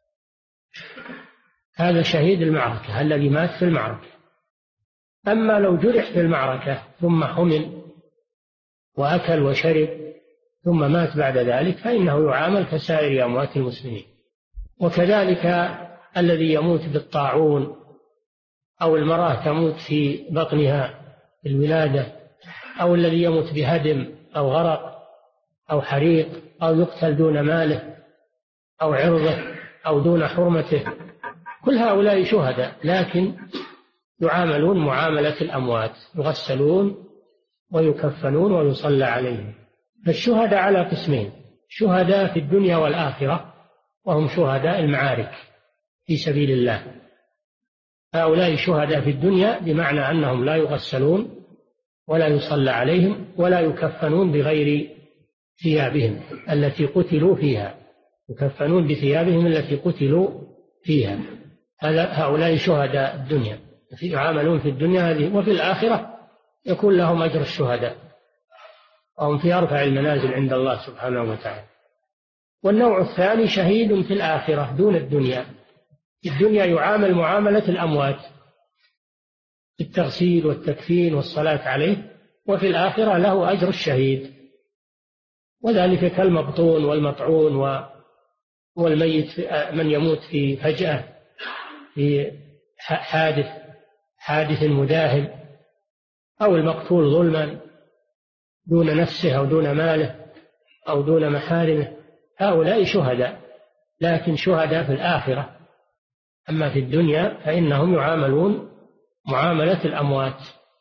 هذا شهيد المعركة الذي مات في المعركة. أما لو جرح في المعركة ثم حمل وأكل وشرب ثم مات بعد ذلك فإنه يعامل كسائر أموات المسلمين. وكذلك الذي يموت بالطاعون، أو المرأة تموت في بطنها الولادة، أو الذي يموت بهدم أو غرق أو حريق، أو يقتل دون ماله أو عرضه أو دون حرمته، كل هؤلاء شهداء، لكن يعاملون معاملة الأموات، يغسلون ويكفنون ويصلى عليهم. فالشهداء على قسمين: شهداء في الدنيا والآخرة، وهم شهداء المعارك في سبيل الله. هؤلاء شهداء في الدنيا بمعنى أنهم لا يغسلون ولا يصلى عليهم ولا يكفنون بغير ثيابهم التي قتلوا فيها، يكفنون بثيابهم التي قتلوا فيها. هؤلاء شهداء الدنيا، يعاملون في الدنيا هذه، وفي الآخرة يكون لهم أجر الشهداء، وهم في أرفع المنازل عند الله سبحانه وتعالى. والنوع الثاني شهيد في الآخرة دون الدنيا. في الدنيا يعامل معاملة الأموات بالتغسيل والتكفين والصلاة عليه، وفي الآخرة له أجر الشهيد، وذلك كالمبطون والمطعون والميت من يموت في فجأة في حادث مداهم، أو المقتول ظلما دون نفسه أو دون ماله أو دون محارمه. هؤلاء شهداء، لكن شهداء في الآخرة. أما في الدنيا فإنهم يعاملون معاملة الأموات.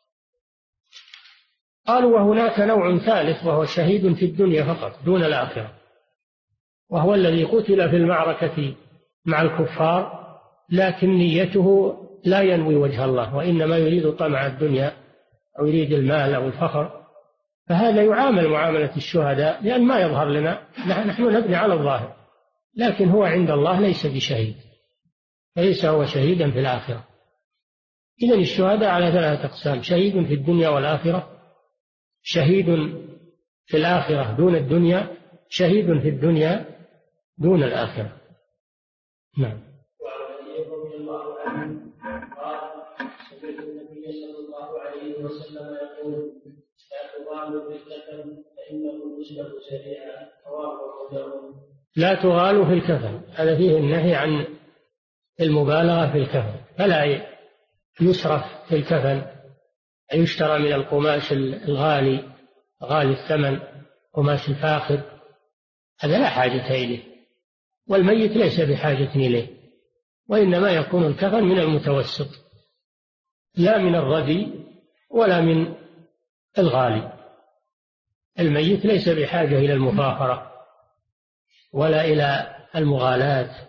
قالوا: وهناك نوع ثالث وهو شهيد في الدنيا فقط دون الآخرة، وهو الذي قتل في المعركة مع الكفار، لكن نيته لا ينوي وجه الله، وإنما يريد طمع الدنيا أو يريد المال أو الفخر. فهذا يعامل معاملة الشهداء، لأن ما يظهر لنا، نحن نبني على الظاهر، لكن هو عند الله ليس بشهيد، ليس هو شهيدا في الآخرة. إذن الشهداء على 3 أقسام: شهيد في الدنيا والآخرة، شهيد في الآخرة دون الدنيا، شهيد في الدنيا دون الآخرة. نعم.
وعن علي رضي الله عنه قال: سمعت النبي صلى الله عليه وسلم يقول: لا تغالوا بالكفن فإنه يسلب سريعا. رواه أبو داود.
لا تغالوا في الكفن، هذا فيه النهي عن المبالغة في الكفن، فلا يسرف في الكفن، يشترى من القماش الغالي غالي الثمن، قماش الفاخر، هذا لا حاجة إليه، والميت ليس بحاجة إليه، وإنما يكون الكفن من المتوسط، لا من الردي ولا من الغالي. الميت ليس بحاجة إلى المفاخرة ولا إلى المغالاة.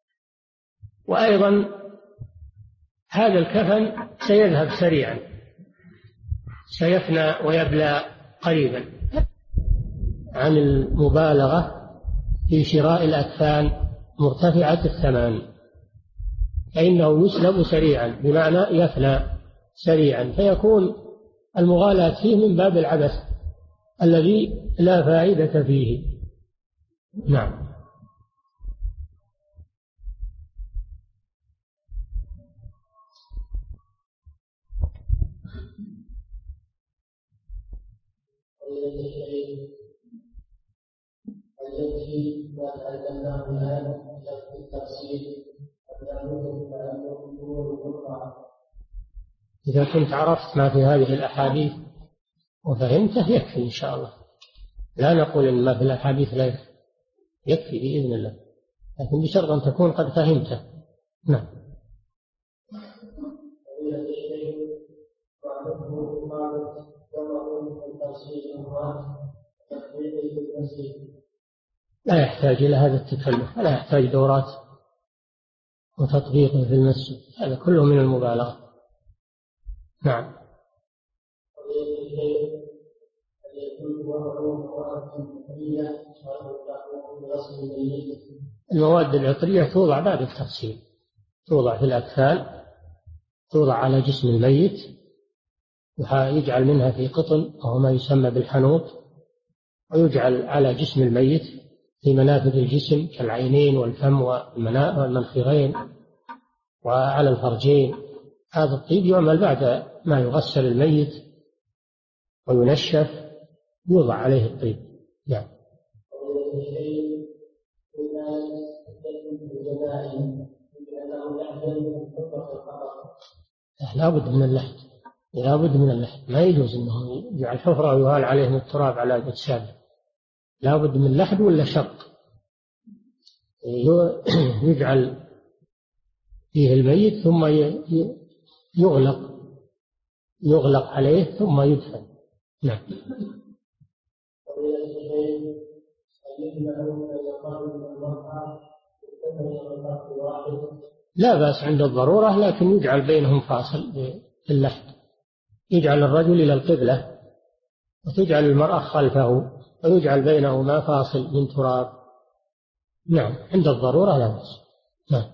وأيضا هذا الكفن سيذهب سريعا، سيفنى ويبلى قريبا، عن المبالغة في شراء الأكفان مرتفعة الثمن، فإنه يسلب سريعا، بمعنى يفنى سريعا، فيكون المغالاة فيه من باب العبث الذي لا فائدة فيه. نعم.
التي ما تعلمناه الآن في التفسير
إذا كنت عرفت ما في هذه الأحاديث وفهمته يكفي إن شاء الله. لا نقول إن ما في الأحاديث لا يكفي بإذن الله، لكن بشرط أن تكون قد فهمته. نعم. لا يحتاج إلى هذا التكلف، ولا يحتاج دورات وتطبيق في المسجد، هذا كله من المبالغة. نعم. المواد العطرية توضع بعد التغسيل، توضع في الأكفان، توضع على جسم الميت، ويجعل منها في قطن وهو ما يسمى بالحنوط، ويجعل على جسم الميت في منافذ الجسم كالعينين والفم والمنخرين وعلى الفرجين. هذا الطيب يعمل بعد ما يغسل الميت وينشف، يوضع عليه الطيب. نعم. لا بد من اللحد، لا بد من اللحد، ما يجوز انه يجعل حفرة ويهال عليهم التراب على الأجساد، لا بد من لحد ولا شق، يجعل فيه الميت ثم يغلق عليه ثم يدفن. نعم. لا بأس عند الضرورة، لكن يجعل بينهم فاصل باللحد، يجعل الرجل إلى القبلة وتجعل المرأة خلفه ويجعل بينهما فاصل من تراب. نعم، عند الضرورة لا بأس. نعم.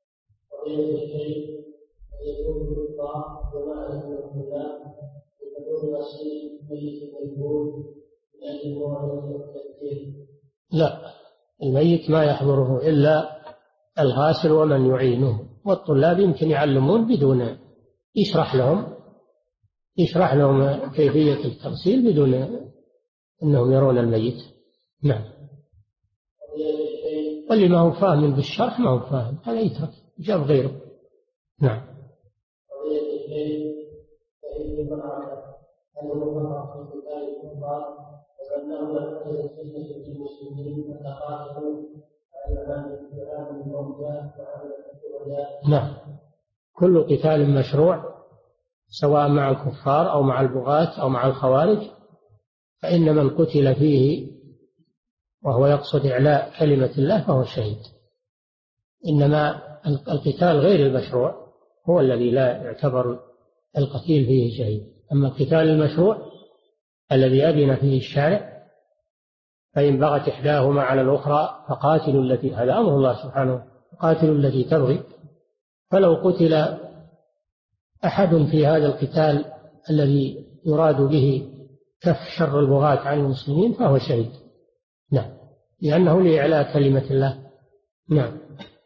لا، الميت ما يحضره إلا الغاسل ومن يعينه، والطلاب يمكن يعلمون بدون يشرح لهم كيفية التغسيل بدون أنهم يرون الميت. نعم. واللي ما هو فاهم بالشرح ما هو فاهم، هذا يترك جاب غيره. نعم. نعم، كل قتال مشروع سواء مع الكفار أو مع البغاة أو مع الخوارج، فإن من قتل فيه وهو يقصد إعلاء كلمة الله فهو شهيد. إنما القتال غير المشروع هو الذي لا يعتبر القتيل فيه شهيد. أما القتال المشروع الذي أذن فيه الشارع فإن بغت إحداهما على الأخرى فقاتلوا التي، هذا أمر الله سبحانه، قاتلوا التي تبغي. فلو قتل أحد في هذا القتال الذي يراد به كف شر البغاة عن المسلمين فهو شهيد. نعم، لأنه لإعلاء كلمة الله. نعم.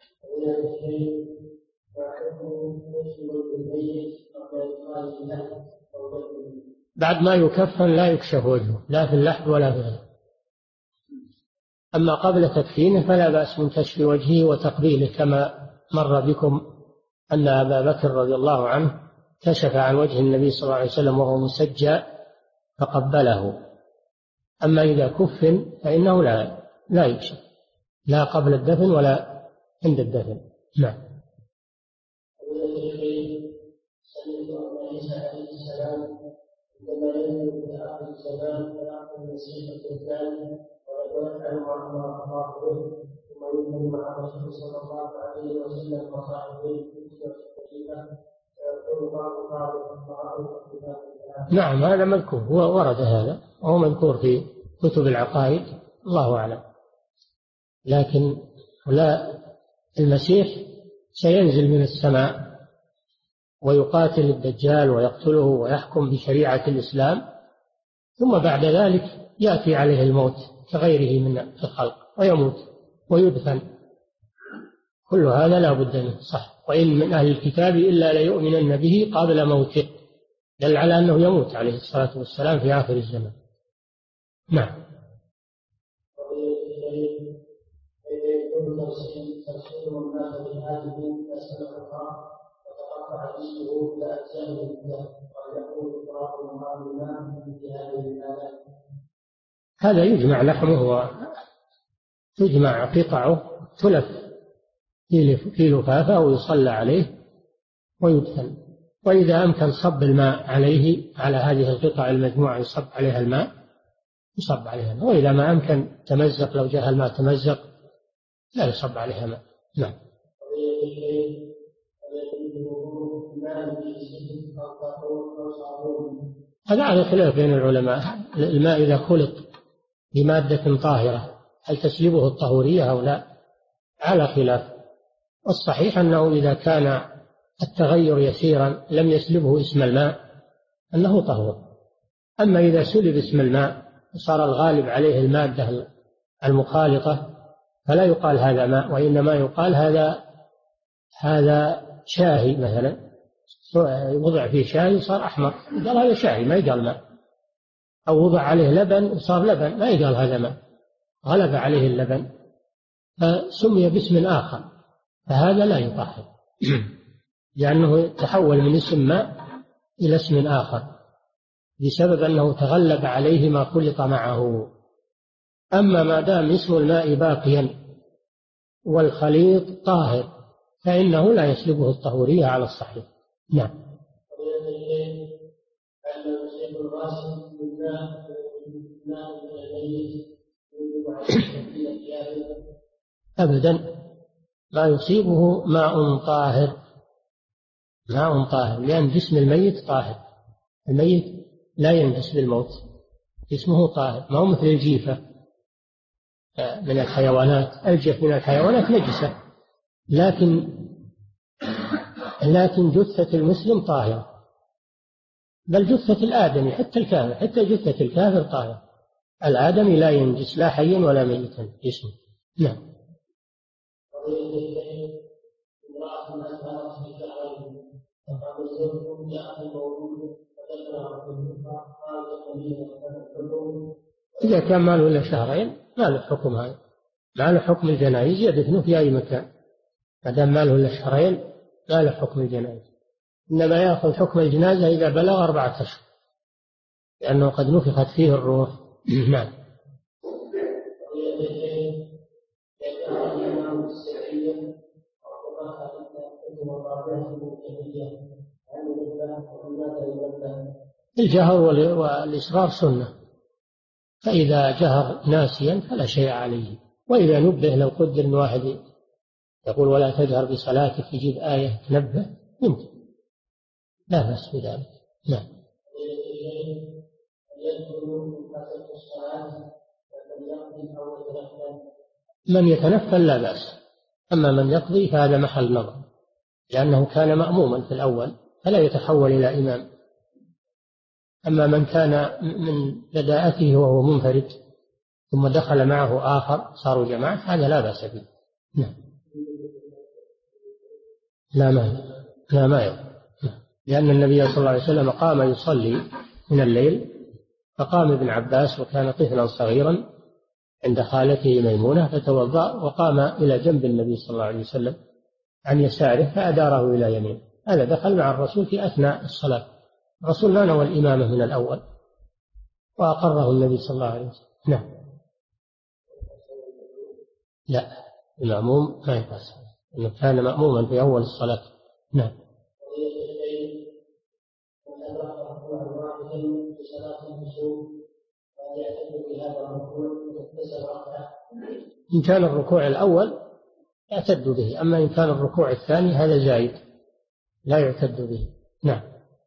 بعد ما يكفن لا يكشف وجهه لا في اللحد ولا في غيره. أما قبل تكفينه فلا بأس من كشف وجهه وتقبيله، كما مر بكم أن أبا بكر رضي الله عنه كشف عن وجه النبي صلى الله عليه وسلم وهو مسجى فقبله. أما إذا كفن فإنه لا يكشف لا قبل الدفن ولا عند الدفن. نعم. نعم، هذا مذكور، هو ورد هذا وهو مذكور في كتب العقائد، الله أعلم. لكن لا، المسيح سينزل من السماء ويقاتل الدجال ويقتله ويحكم بشريعة الإسلام، ثم بعد ذلك يأتي عليه الموت كغيره من الخلق ويموت ويدفن. كل هذا لا بد منه، صح. وإن من أهل الكتاب إلا ليؤمنن به قبل موته، دل على أنه يموت عليه الصلاة والسلام في آخر الزمان. نعم. هذا يجمع لحمه وتجمع قطعه تلف في لفافة ويصلى عليه ويدفن. وإذا أمكن صب الماء عليه، على هذه القطع المجموعة يصب عليها الماء، يصب عليها الماء. وإذا ما أمكن تمزق، لو جاء الماء تمزق لا يصب عليها ماء. نعم. هذا على خلاف بين العلماء. الماء إذا خلط بمادة طاهرة هل تسلبه الطهورية أو لا؟ على خلاف. والصحيح أنه إذا كان التغير يسيرا لم يسلبه اسم الماء أنه طهور. أما إذا سلب اسم الماء وصار الغالب عليه المادة المخالطة فلا يقال هذا ماء، وإنما يقال هذا شاهي مثلا، وضع فيه شاهي صار أحمر قال هذا شاهي، ما يقال ماء. أو وضع عليه لبن وصار لبن، ما يقال هذا ماء، غلب عليه اللبن فسمي باسم آخر، فهذا لا يطهر لأنه تحول من اسم ماء إلى اسم آخر بسبب أنه تغلب عليه ما خلط معه. أما ما دام اسم الماء باقيا والخليط طاهر فإنه لا يسلبه الطهورية على الصحيح. نعم. أبدا لا يصيبه ماء طاهر، ماء طاهر، لأن جسم الميت طاهر، الميت لا ينجس بالموت، جسمه طاهر، ما هو مثل الجيفة من الحيوانات. الجف من الحيوانات نجسة، لكن جثة المسلم طاهرة، بل جثة الآدمي حتى الكافر، حتى جثة الكافر طاهرة. الآدمي لا ينجس لا حيا ولا ميتا جسمه. نعم. إذا كان ما له إلا شهرين ما له حكم هذا، ما له حكم الجنائز، يدفنه في أي مكان ما دام ما له إلا شهرين، ما له حكم الجنائز. إنما يأخذ حكم الجنازة إذا بلغ 4 أشهر، لأنه قد نفخت فيه الروح. نعم. الجهر والإصرار سنة، فإذا جهر ناسيا فلا شيء عليه، وإذا نبه لو قدر أن واحد يقول ولا تجهر بصلاتك يجيب آية تنبه يمكن، لا بأس بذلك. نعم. من يتنفل لا بأس، أما من يقضي فهذا محل نظر، لأنه كان مأموما في الأول فلا يتحول إلى إمام. أما من كان من بداءته وهو منفرد ثم دخل معه آخر صاروا جماعة هذا لا بأس به. نعم. لا ما يقضي، لأن النبي صلى الله عليه وسلم قام يصلي من الليل، فقام ابن عباس وكان طفلا صغيرا عند خالته ميمونة فتوضأ وقام إلى جنب النبي صلى الله عليه وسلم عن يساره فأداره إلى يمينه، هذا دخل مع الرسول في أثناء الصلاة، الرسول لا نوى الإمامة من الأول وأقره النبي صلى الله عليه وسلم. نعم. لا، المأموم ما يقاس، إنه كان مأموما في أول الصلاة. نعم. إن كان الركوع الأول يعتد به، أما إن كان الركوع الثاني هذا زايد لا يعتد به. نعم.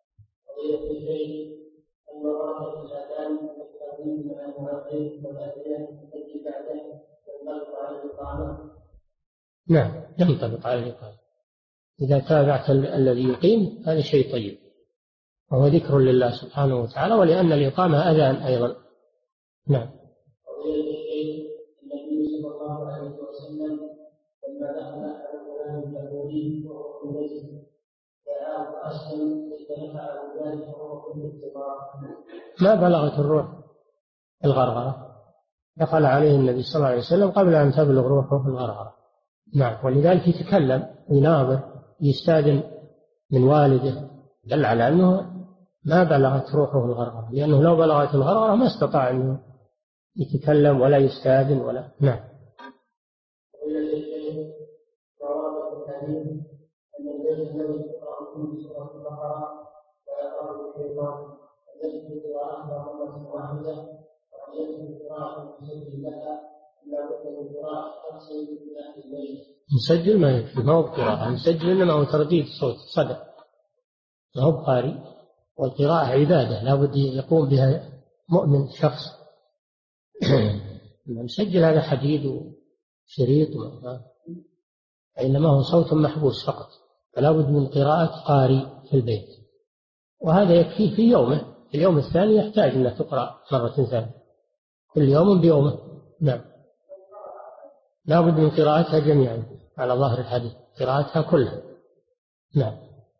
نعم ينطبق على الإقامة، إذا تابعت الذي يقيم هذا شيء طيب، وهو ذكر لله سبحانه وتعالى، ولأن الإقامة أذان أيضا. نعم. النبي صلى الله عليه وسلم لما دخل على اليهودي وهو في المسجد دعاه فأسلم فنفعه ذلك وهو في الاتباع. ما بلغت الروح الغرغرة، دخل عليه النبي صلى الله عليه وسلم قبل أن تبلغ روحه الغرغرة. نعم. ولذلك يتكلم يناظر يستأذن من والده، دل على أنه ما بلغت روحه الغرغرة، لأنه لو بلغت الغرغرة ما استطاع أنه يتكلم ولا يستأذن ولا. نعم. نسجل ما يكفي، ما هو بقراءة، نسجل إنما هو ترديد صوت صدى، ما هو بقاري، والقراءة عبادة لا بد يقوم بها مؤمن شخص. نسجل هذا حديد وشريط إنما هو صوت محبوس فقط، فلا بد من قراءة قاري في البيت، وهذا يكفيه في يومه، في اليوم الثاني يحتاج أن تقرأ مرة ثانية كل يوم بيومه. نعم. لا بد من قراءتها جميعا على ظاهر الحديث، قراءتها كلها. نعم.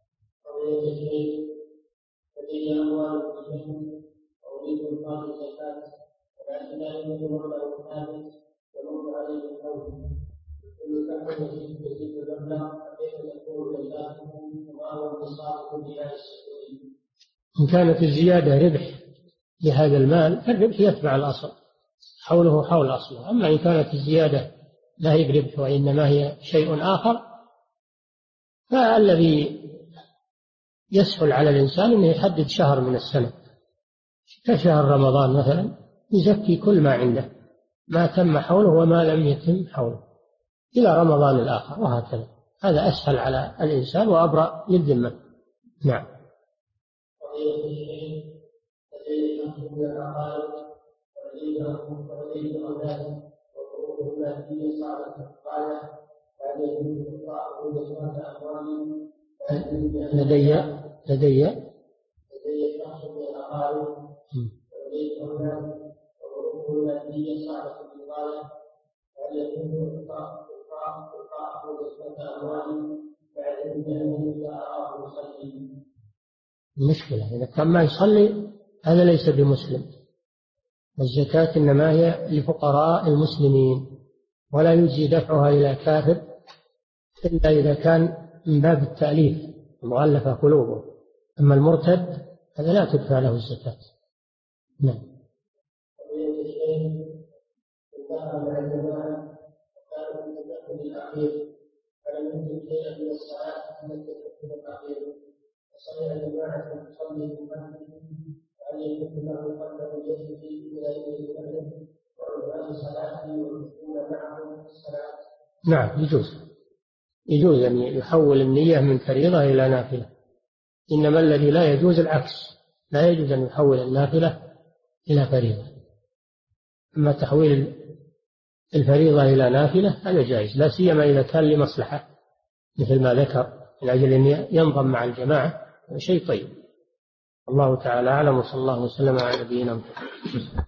إن كانت الزيادة ربح لهذا المال فالربح يتبع الأصل، حوله حول أصله. أما إن كانت الزيادة لا هي بربح وإنما هي شيء آخر فالذي يسهل على الإنسان أنه يحدد شهر من السنة كشهر رمضان مثلا، يزكي كل ما عنده، ما تم حوله وما لم يتم حوله إلى رمضان الآخر، وهكذا. هذا أسهل على الإنسان وأبرأ للذمة. نعم. لدي شخص من الأقارب وليس هناك وظروفه المادية صعبة في الغاية، وهل يكون إلقاء نسبة أموال بعد أنه إذا أراه يصلي؟ المشكلة إذا كان ما يصلي هذا ليس بمسلم. الزكاة إنما هي لفقراء المسلمين، ولا يجزي دفعها إلى كافر إلا إذا كان من باب التأليف المؤلفة قلوبه. أما المرتد هذا لا تدفع له الزكاة. نعم. نعم يجوز أن يحول النية من فريضة إلى نافلة، إنما الذي لا يجوز العكس، لا يجوز أن يحول النافلة إلى فريضة. أما تحويل الفريضة إلى نافلة هذا جائز، لا سيما إذا كان لمصلحة مثل ما ذكر من أجل أن ينضم مع الجماعة، شيء طيب. الله تعالى أعلم، وصلى الله وسلم على نبينا محمد.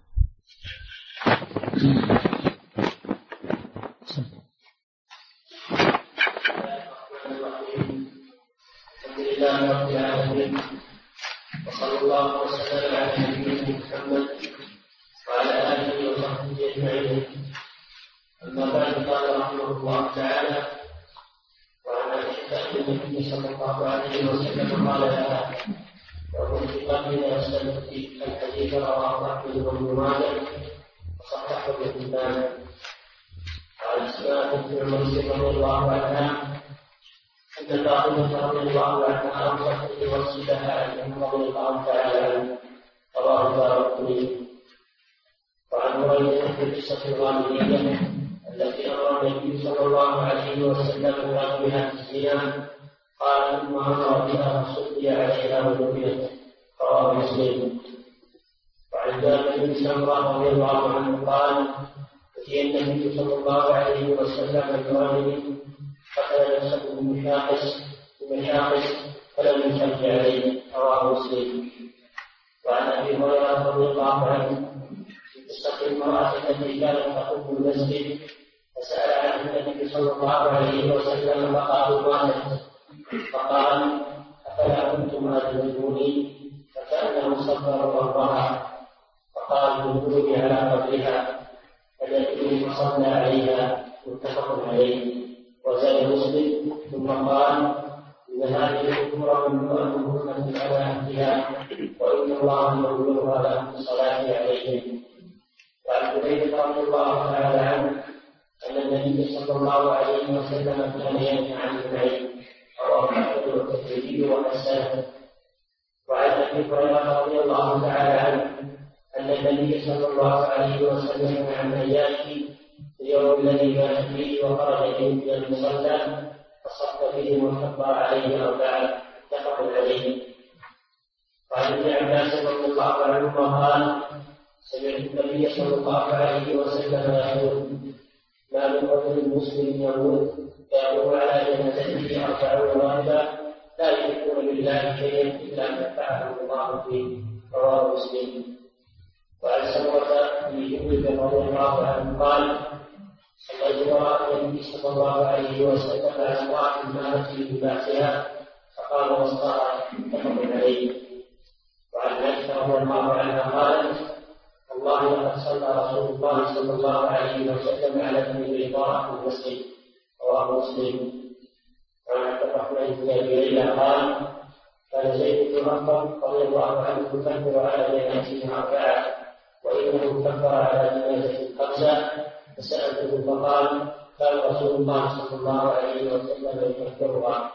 رب العالمين، وصلى الله وسلم على نبينا محمد وعلى آله وصحبه أجمعين. أما بعد، قال رحمه الله تعالى: وعن عائشة أن النبي صلى الله عليه وسلم قال لها: وكنت قبل أسلمت الحديث رواه أحمد بن ماجه وصححه ابن حبان. وعن أسماء بنت عميس رضي الله عنها أن فاطمة رضي الله عنها أوصت بوصفها عنه رضي الله تعالى عنه، رواه الدارقطني. وعن هريرة في قصة الغامدية التي أمر النبي صلى الله عليه وسلم بها في الزنا، قال: ثم أمر بها فصلي عليها ودفنت، رواه مسلم. وعن جابر بن سمرة رضي الله عنه قال: أتي النبي صلى الله عليه وسلم برجل فقال نفسه بمشاقص فلم يصل عليه، رواه مسلم. وعن ابي هريره رضي الله عنه في قصه المراه التي كانت تقوم المسجد فسال عنها النبي صلى الله عليه وسلم فقالوا ماتت، فقال: افلا كنتم ادركوني؟ فكانه صبر وراها، فقال: دلوني على قبرها، فدلوني فصلى عليها، متفق عليه. وزاد مسلم ثم قال: إن هذه الأمور ممنوعة على أهلها، وإن الله يغفرها لهم بالصلاة عليهم. وعن حذيفة رضي الله تعالى عنه أن النبي صلى الله عليه وسلم كان ينهى عن العين، رواه أحمد والترمذي وحسنه. وعن أبي هريرة رضي الله تعالى عنه أن النبي صلى الله عليه وسلم عن أيامه اليوم الذي مات فيه وخرج فيه من المصلى فصف فيه وكبر عليه أربعة، متفق عليه. وعن ابن عباس رضي الله عنهما قال: سمعت النبي صلى الله عليه وسلم يقول: ما من رجل مسلم يقول على جنازته 40 رجلا لا يشركون بالله شيئا إلا نفعه الله فيه، رواه مسلم. وعن سمرة بن جندب رضي الله عنه قال: صليت وراء النبي صلى الله عليه وسلم على امرأة ماتت في لباسها فقام وسطها، متفق عليه. وعن عائشة رضي الله عنها قالت: والله لقد صلى رسول الله صلى الله عليه وسلم على ابن بيضاء في المسجد، رواه مسلم. وعن عبد الرحمن بن ابي ليلى قال: كان زيد بن ارقم رضي الله عنه يكبر على جنازته 4 وانه كبر على جنازه 5، فسألته فقال: كان رسول الله صلى الله عليه وسلم يكفرها،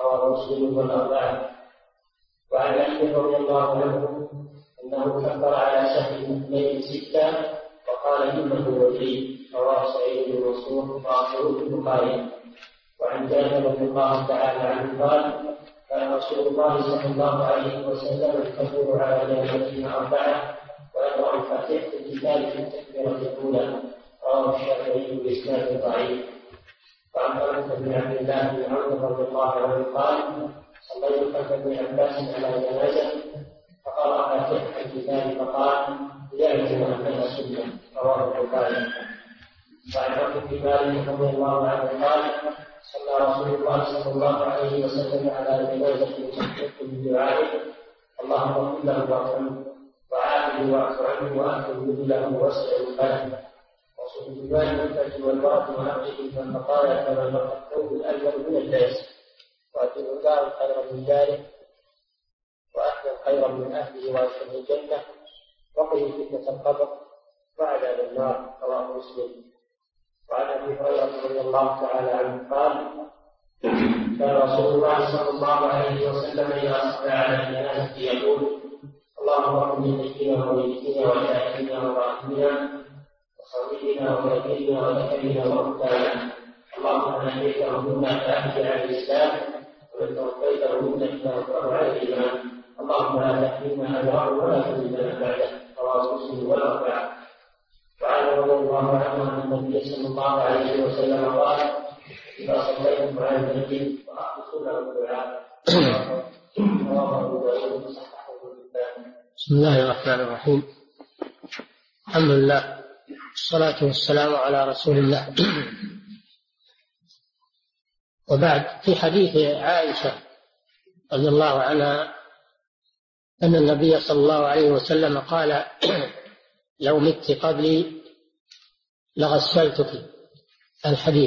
رواه مسلم والأربعة. وعن علي رضي الله عنه أنه كبر على سهم اثنين ستة وقال إنه وجيه، رواه سعيد بن منصور وأخرجه البخاري. وعن جابر رضي الله تعالى عنه قال كان رسول الله صلى الله عليه وسلم يكبر على جنازتين أربعة ويقرأ فاتحة الكتاب في التكبيرة الأولى، رواه الشافعي بإسناد ضعيف. وعن طلحة بن عبد الله بن عمر رضي الله عنه قال صليت خلف ابن عباس على جنازة فقرأ فاتحة الكتاب فقال يعلم أنها سنة، رواه البخاري. وعن عبد بن مالك رضي الله عنه قال صلى رسول الله صلى الله عليه وسلم على جنازة تحدث بدعائه اللهم اغفر له وارحمه وعافه واعف عنه واكرم نزله ووسع مدخله وصل الجبال المنتج والورد ونقشه والبقايا كما نقى الثوب الألون من الدنس وأتيه دار خيرا من داره وأهلا خيرا من أهله وأدخله الجنة وقه فتنة القبر وعذاب النار، رواه مسلم. وعن ابي هريره رضي الله تعالى عنه قال كان رسول الله صلى الله عليه وسلم اذا صلى على الجنازه يقول اللهم اغفر لشيخنا وميتنا وشاهدنا وراحمنا وصغيرنا وكبيرنا وذكرنا وانثانا اللهم من اهديته منا فاهدي على الاسلام ومن توفيته منا فاغفر على الايمان اللهم لا تحرمنا اجره ولا تذلنا بعده، رواه مسلم والاربعه. وعن رضي الله عنه ان النبي صلى الله عليه وسلم قال اذا صليتم على الميت فاخلصوا له الدعاء، رواه ابو داود وصححه الالباني.
بسم الله الرحمن الرحيم. الحمد لله والصلاة والسلام على رسول الله. وبعد، في حديث عائشة رضي الله عنها أن النبي صلى الله عليه وسلم قال لو مت قبلي لغسلتك، الحديث.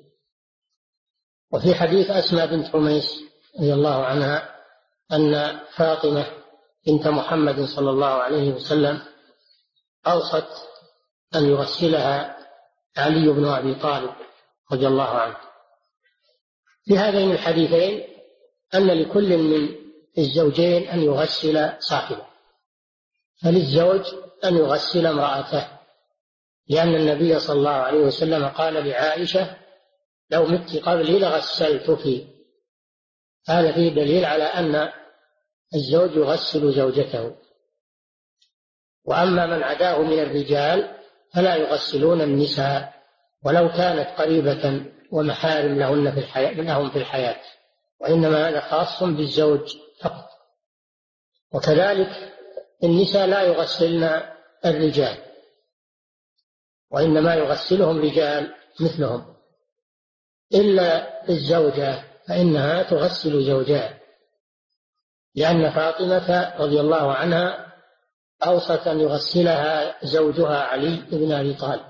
وفي حديث أسماء بنت عميس رضي الله عنها أن فاطمة بنت محمد صلى الله عليه وسلم أوصت أن يغسلها علي بن أبي طالب رضي الله عنه. في هذين الحديثين أن لكل من الزوجين أن يغسل صاحبه، فللزوج أن يغسل امرأته، لأن النبي صلى الله عليه وسلم قال لعائشة لو مت قبلي لغسلتك. هذا فيه دليل على أن الزوج يغسل زوجته. وأما من عداه من الرجال فلا يغسلون النساء ولو كانت قريبة ومحارم لهم في الحياة، وإنما هذا خاص بالزوج فقط. وكذلك النساء لا يغسلن الرجال، وإنما يغسلهم رجال مثلهم، إلا الزوجة فإنها تغسل زوجها، لأن فاطمة رضي الله عنها أوصت أن يغسلها زوجها علي بن أبي طالب.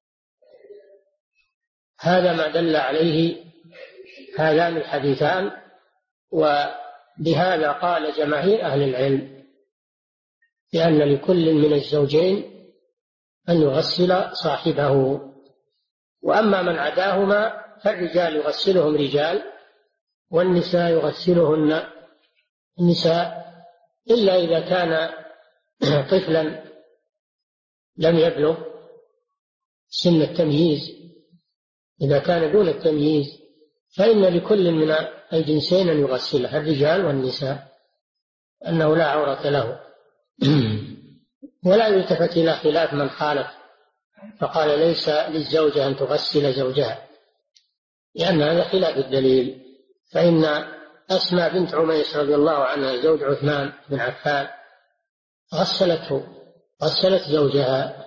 هذا ما دل عليه هذان الحديثان، وبهذا قال جماهير أهل العلم لأن لكل من الزوجين أن يغسل صاحبه. وأما من عداهما فالرجال يغسلهم رجال والنساء يغسلهن النساء، إلا إذا كان طفلا لم يبلغ سن التمييز. إذا كان دون التمييز فإن لكل من الجنسين أن يغسله الرجال والنساء، أنه لا عورة له. ولا يلتفت إلى خلاف من خالف فقال ليس للزوجة أن تغسل زوجها، لأن هذا خلاف الدليل. فإن أسماء بنت عميس رضي الله عنها زوج عثمان بن عفان غسلت زوجها.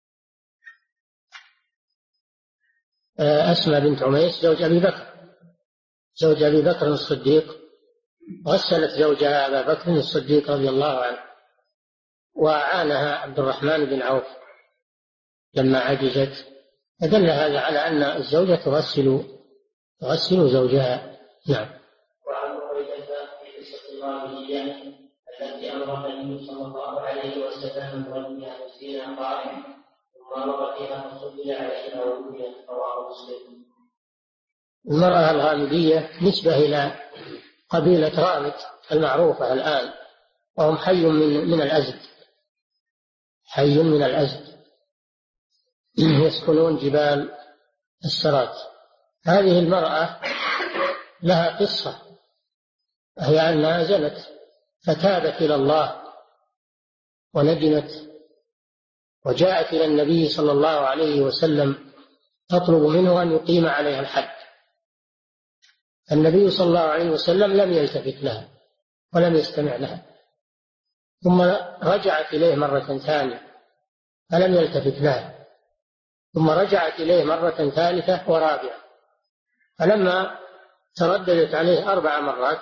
أسماء بنت عميس زوج أبي بكر الصديق غسلت زوجها أبا بكر الصديق رضي الله عنه، وعانها عبد الرحمن بن عوف لما عجزت، فدل هذا على أن الزوجة تغسل زوجها. نعم.
وعن هريرة في قصة الغامدية التي أمر النبي صلى الله عليه وسلم بغسلها مسكينا قائما ثم مر فيها فصلي عليها وبنيت، رواه مسلم.
المرأة الغامدية نسبة إلى قبيلة غامد المعروفة الآن، وهم حي من الأزد، حي من الأزد، يسكنون جبال السرات. هذه المرأة لها قصة، هي أنها زنت فتابت إلى الله وندمت، وجاءت إلى النبي صلى الله عليه وسلم تطلب منه أن يقيم عليها الحد. النبي صلى الله عليه وسلم لم يلتفت لها ولم يستمع لها، ثم رجعت إليه مرة ثانية فلم يلتفت لها، ثم رجعت إليه مرة ثالثة ورابعة، فلما ترددت عليه 4 مرات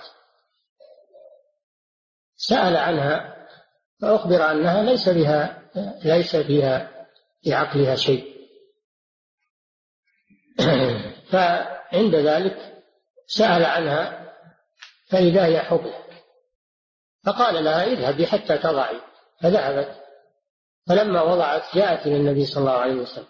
سأل عنها فأخبر أنها ليس فيها في عقلها شيء. فعند ذلك سأل عنها فإذا هي حبل، فقال لها اذهبي حتى تضعي، فذهبت، فلما وضعت جاءت إلى النبي صلى الله عليه وسلم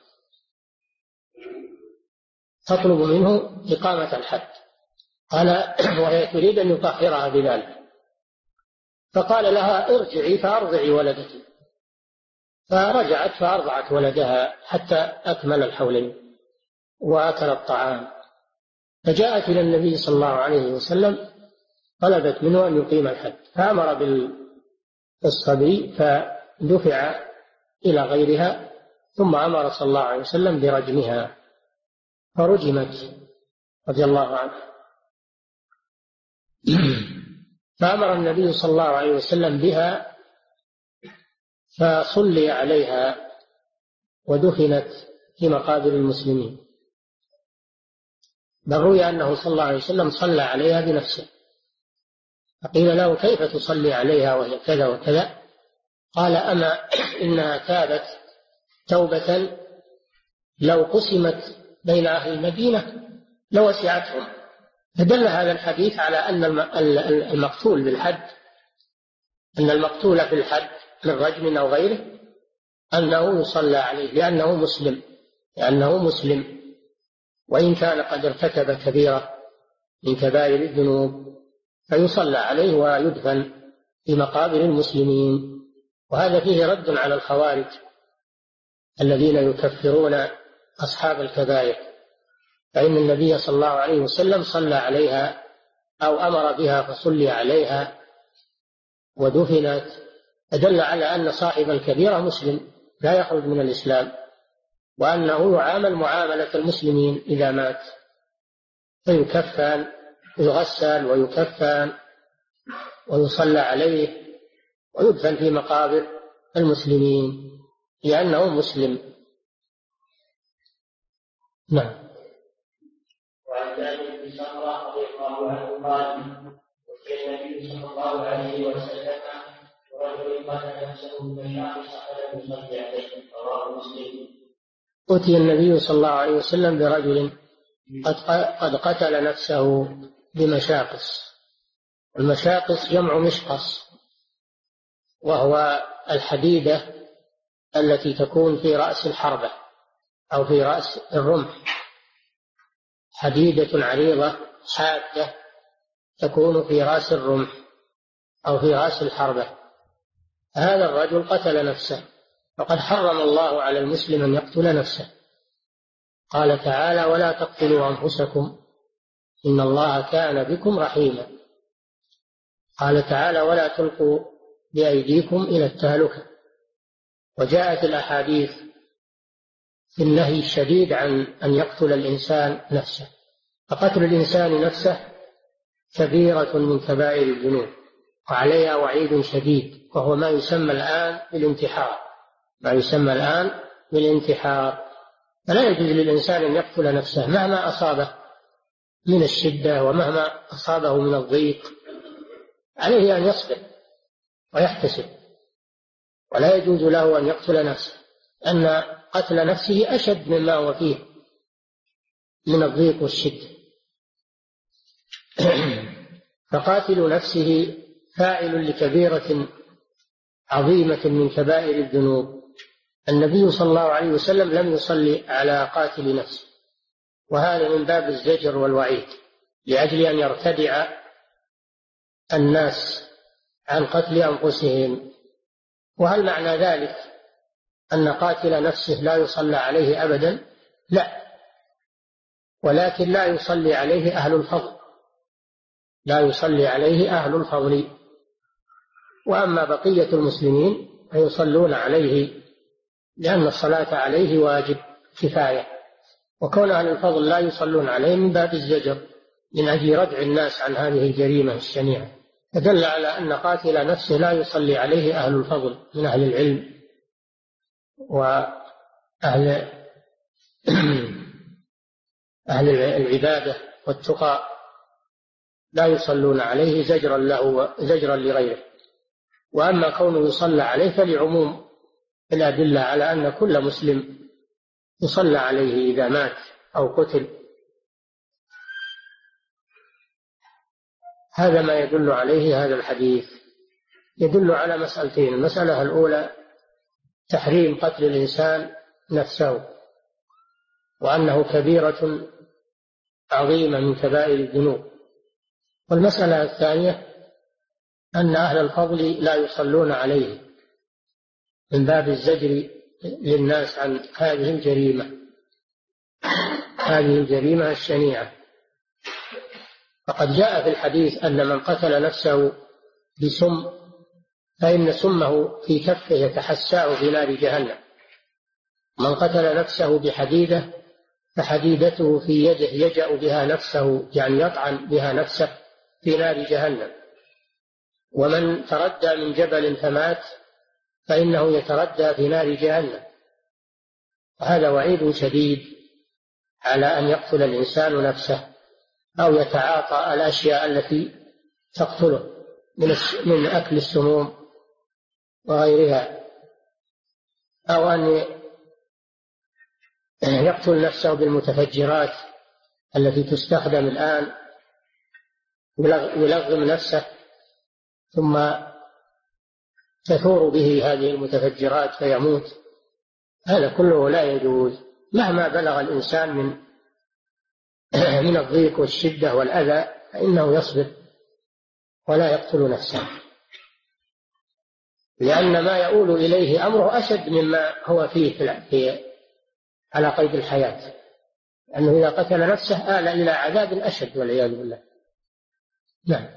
تطلب منه إقامة الحد، قال وهي تريد أن يطهرها بذلك، فقال لها ارجعي فأرضعي ولدك، فرجعت فأرضعت ولدها حتى أكمل الحولين وأكل الطعام، فجاءت إلى النبي صلى الله عليه وسلم طلبت منه أن يقيم الحد، فأمر بالصبي فدفع إلى غيرها، ثم أمر صلى الله عليه وسلم برجمها فرجمت رضي الله عنها. فأمر النبي صلى الله عليه وسلم بها فصلي عليها ودفنت في مقابر المسلمين، بل روي أنه صلى الله عليه وسلم صلى عليها بنفسه، فقيل له كيف تصلي عليها وهي كذا وكذا؟ قال أما إنها تابت توبة لو قسمت بين أهل المدينة لوسعتهم. فدل هذا الحديث على أن المقتول بالحد، أن المقتول في الحد من رجم أو غيره أنه يصلى عليه لأنه مسلم وإن كان قد ارتكب كبيرة من كبائر الذنوب، فيصلى عليه ويدفن في مقابر المسلمين. وهذا فيه رد على الخوارج الذين يكفرون أصحاب الكبائر، فإن النبي صلى الله عليه وسلم صلى عليها أو أمر بها فصلي عليها ودفنت، فدل على أن صاحب الكبيرة مسلم لا يخرج من الإسلام، وأنه يعامل معاملة المسلمين إذا مات، فيكفن ويغسل ويكفن ويصلى عليه ويدفن في مقابر المسلمين لأنه مسلم. نعم.
وعن جابر بن سمرة رضي الله عنه قال وكان النبي صلى الله عليه وسلم ورجل قتل نفسه بمشاقص فلم يصلي عليه، رواه مسلم.
أتي النبي صلى الله عليه وسلم برجل قد قتل نفسه بمشاقص. المشاقص جمع مشقص، وهو الحديدة التي تكون في رأس الحربة أو في رأس الرمح، حديدة عريضة حادة تكون في رأس الرمح أو في رأس الحربة. هذا الرجل قتل نفسه، فقد حرم الله على المسلم أن يقتل نفسه. قال تعالى ولا تقتلوا أنفسكم إن الله كان بكم رحيما. قال تعالى ولا تلقوا بأيديكم إلى التهلكة. وجاءت الأحاديث في النهي الشديد عن أن يقتل الإنسان نفسه، فقتل الإنسان نفسه كبيرة من كبائر الذنوب وعليها وعيد شديد، وهو ما يسمى الآن بالانتحار. فلا يجوز للإنسان أن يقتل نفسه مهما أصابه من الشدة ومهما أصابه من الضيق، عليه أن يصبر ويحتسب، ولا يجوز له أن يقتل نفسه، أن قتل نفسه أشد مما هو فيه من الضيق والشدة. فقاتل نفسه فاعل لكبيرة عظيمة من كبائر الذنوب. النبي صلى الله عليه وسلم لم يصلي على قاتل نفسه، وهذا من باب الزجر والوعيد، لأجل أن يرتدع الناس عن قتل أنفسهم. وهل معنى ذلك أن قاتل نفسه لا يصلى عليه أبدا؟ لا، ولكن لا يصلي عليه أهل الفضل، لا يصلي عليه أهل الفضل. وأما بقية المسلمين فيصلون عليه، لأن الصلاة عليه واجب كفاية، وكون أهل الفضل لا يصلون عليه من باب الزجر من أجل ردع الناس عن هذه الجريمة الشنيعة. فدل على أن قاتل نفسه لا يصلي عليه أهل الفضل من أهل العلم وأهل أهل العبادة والتقى، لا يصلون عليه زجرا له وزجرا لغيره. وأما كونه يصلى عليه فلعموم الأدلة على أن كل مسلم يصلى عليه إذا مات أو قتل. هذا ما يدل عليه هذا الحديث. يدل على مسألتين: المسألة الأولى تحريم قتل الإنسان نفسه، وأنه كبيرة عظيمة من كبائر الذنوب. والمسألة الثانية أن أهل الفضل لا يصلون عليه من باب الزجر للناس عن هذه الجريمة الشنيعة. فقد جاء في الحديث أن من قتل نفسه بسم فإن سمه في كفه يتحساه في نار جهنم. من قتل نفسه بحديدة فحديدته في يده يجأ بها نفسه، يعني يطعن بها نفسه في نار جهنم. ومن تردى من جبل فمات فإنه يتردى في نار جهنم. وهذا وعيد شديد على أن يقتل الإنسان نفسه أو يتعاطى الأشياء التي تقتله من أكل السموم وغيرها، أو أن يقتل نفسه بالمتفجرات التي تستخدم الآن، يلغم نفسه ثم تثور به هذه المتفجرات فيموت. هذا كله لا يجوز مهما بلغ الإنسان من الضيق والشدة والأذى، فإنه يصبر ولا يقتل نفسه، لأن ما يؤول إليه أمره أشد مما هو فيه على قيد الحياة، لأنه إذا قتل نفسه آل إلى عذاب أشد والعياذ بالله. نعم.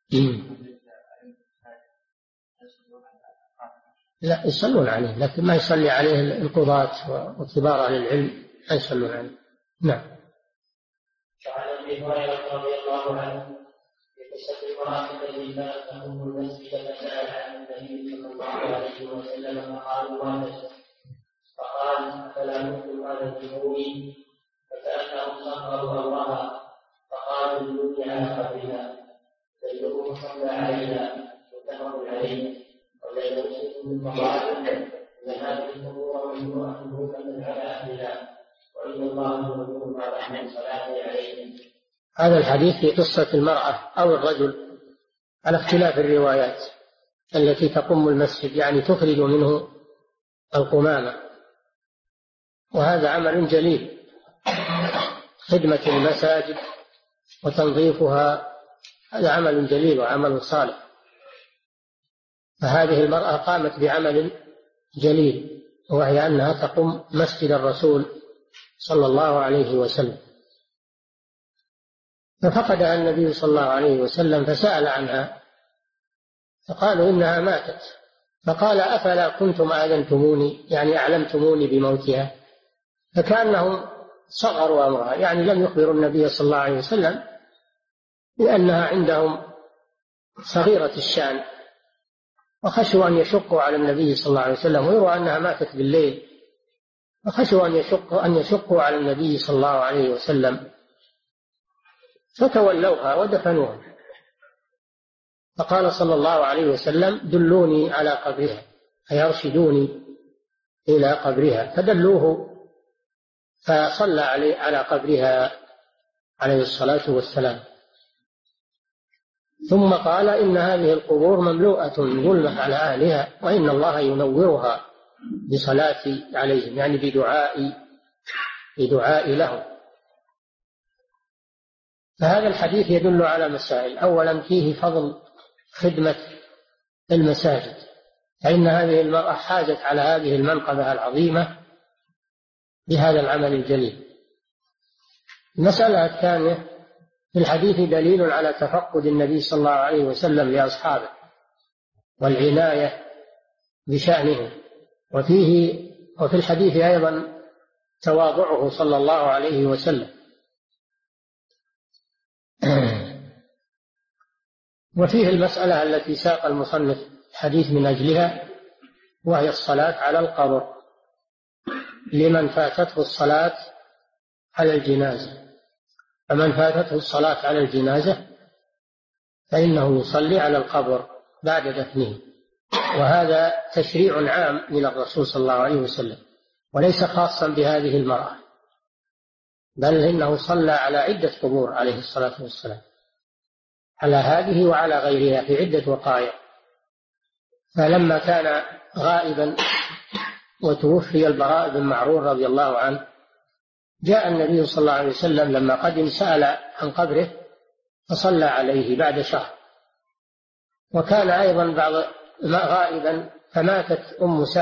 لا، يصلون عليه، لكن ما يصلي عليه القضاة وكبار أهل العلم، لا يصلون عليه. نعم.
وعن ابي هريره رضي الله عنه في قصه المراه التي كانت تقوم المسجد فسال عن النبي صلى الله عليه وسلم فقالوا ماتت، فقال افلا نكتب هذا الجنوب، فكانهم سخروا امرها فقالوا دلوني على قبرها، فيدعوه صلى عليها متفق عليه. وليس مسلم من مقال ان هذه الامور ممنوعه فمن على اهلها، وان الله يمنع على من صلاه عليهم.
هذا الحديث في قصة المرأة أو الرجل على اختلاف الروايات التي تقوم المسجد، يعني تخرج منه القمامة، وهذا عمل جليل، خدمة المساجد وتنظيفها، هذا عمل جليل وعمل صالح. فهذه المرأة قامت بعمل جليل، وهي أنها تقوم مسجد الرسول صلى الله عليه وسلم. ففقدها النبي صلى الله عليه وسلم فسأل عنها، فقالوا إنها ماتت. فقال أفلا كنتم آذنتموني، يعني أعلمتموني بموتها. فكأنهم صغروا أمرها، يعني لم يخبروا النبي صلى الله عليه وسلم لأنها عندهم صغيرة الشأن، وخشوا أن يشقوا على النبي صلى الله عليه وسلم ويروا أنها ماتت بالليل، وخشوا أن يشقوا على النبي صلى الله عليه وسلم، فتولوها ودفنوها. فقال صلى الله عليه وسلم دلوني على قبرها، أي أرشدوني إلى قبرها، فدلوه فصلى على قبرها عليه الصلاة والسلام. ثم قال إن هذه القبور مملوءة ظلمة على أهلها، وإن الله ينورها بصلاة عليهم، يعني بدعاء لهم. فهذا الحديث يدل على مسائل: أولا فيه فضل خدمة المساجد، فإن هذه المرأة حازت على هذه المنقبة العظيمة بهذا العمل الجليل. المسألة الثانية: في الحديث دليل على تفقد النبي صلى الله عليه وسلم لأصحابه والعناية بشأنهم، وفي الحديث أيضا تواضعه صلى الله عليه وسلم. وفيه المسألة التي ساق المصنف الحديث من أجلها، وهي الصلاة على القبر لمن فاتته الصلاة على الجنازة. فمن فاتته الصلاة على الجنازة فإنه يصلي على القبر بعد دفنه، وهذا تشريع عام من الرسول صلى الله عليه وسلم، وليس خاصا بهذه المرأة، بل إنه صلى على عدة قبور عليه الصلاة والسلام، على هذه وعلى غيرها في عدة وقائع. فلما كان غائبا وتوفي البراء بن معرور رضي الله عنه، جاء النبي صلى الله عليه وسلم لما قدم سأل عن قبره فصلى عليه بعد شهر. وكان أيضا بعض غائبا فماتت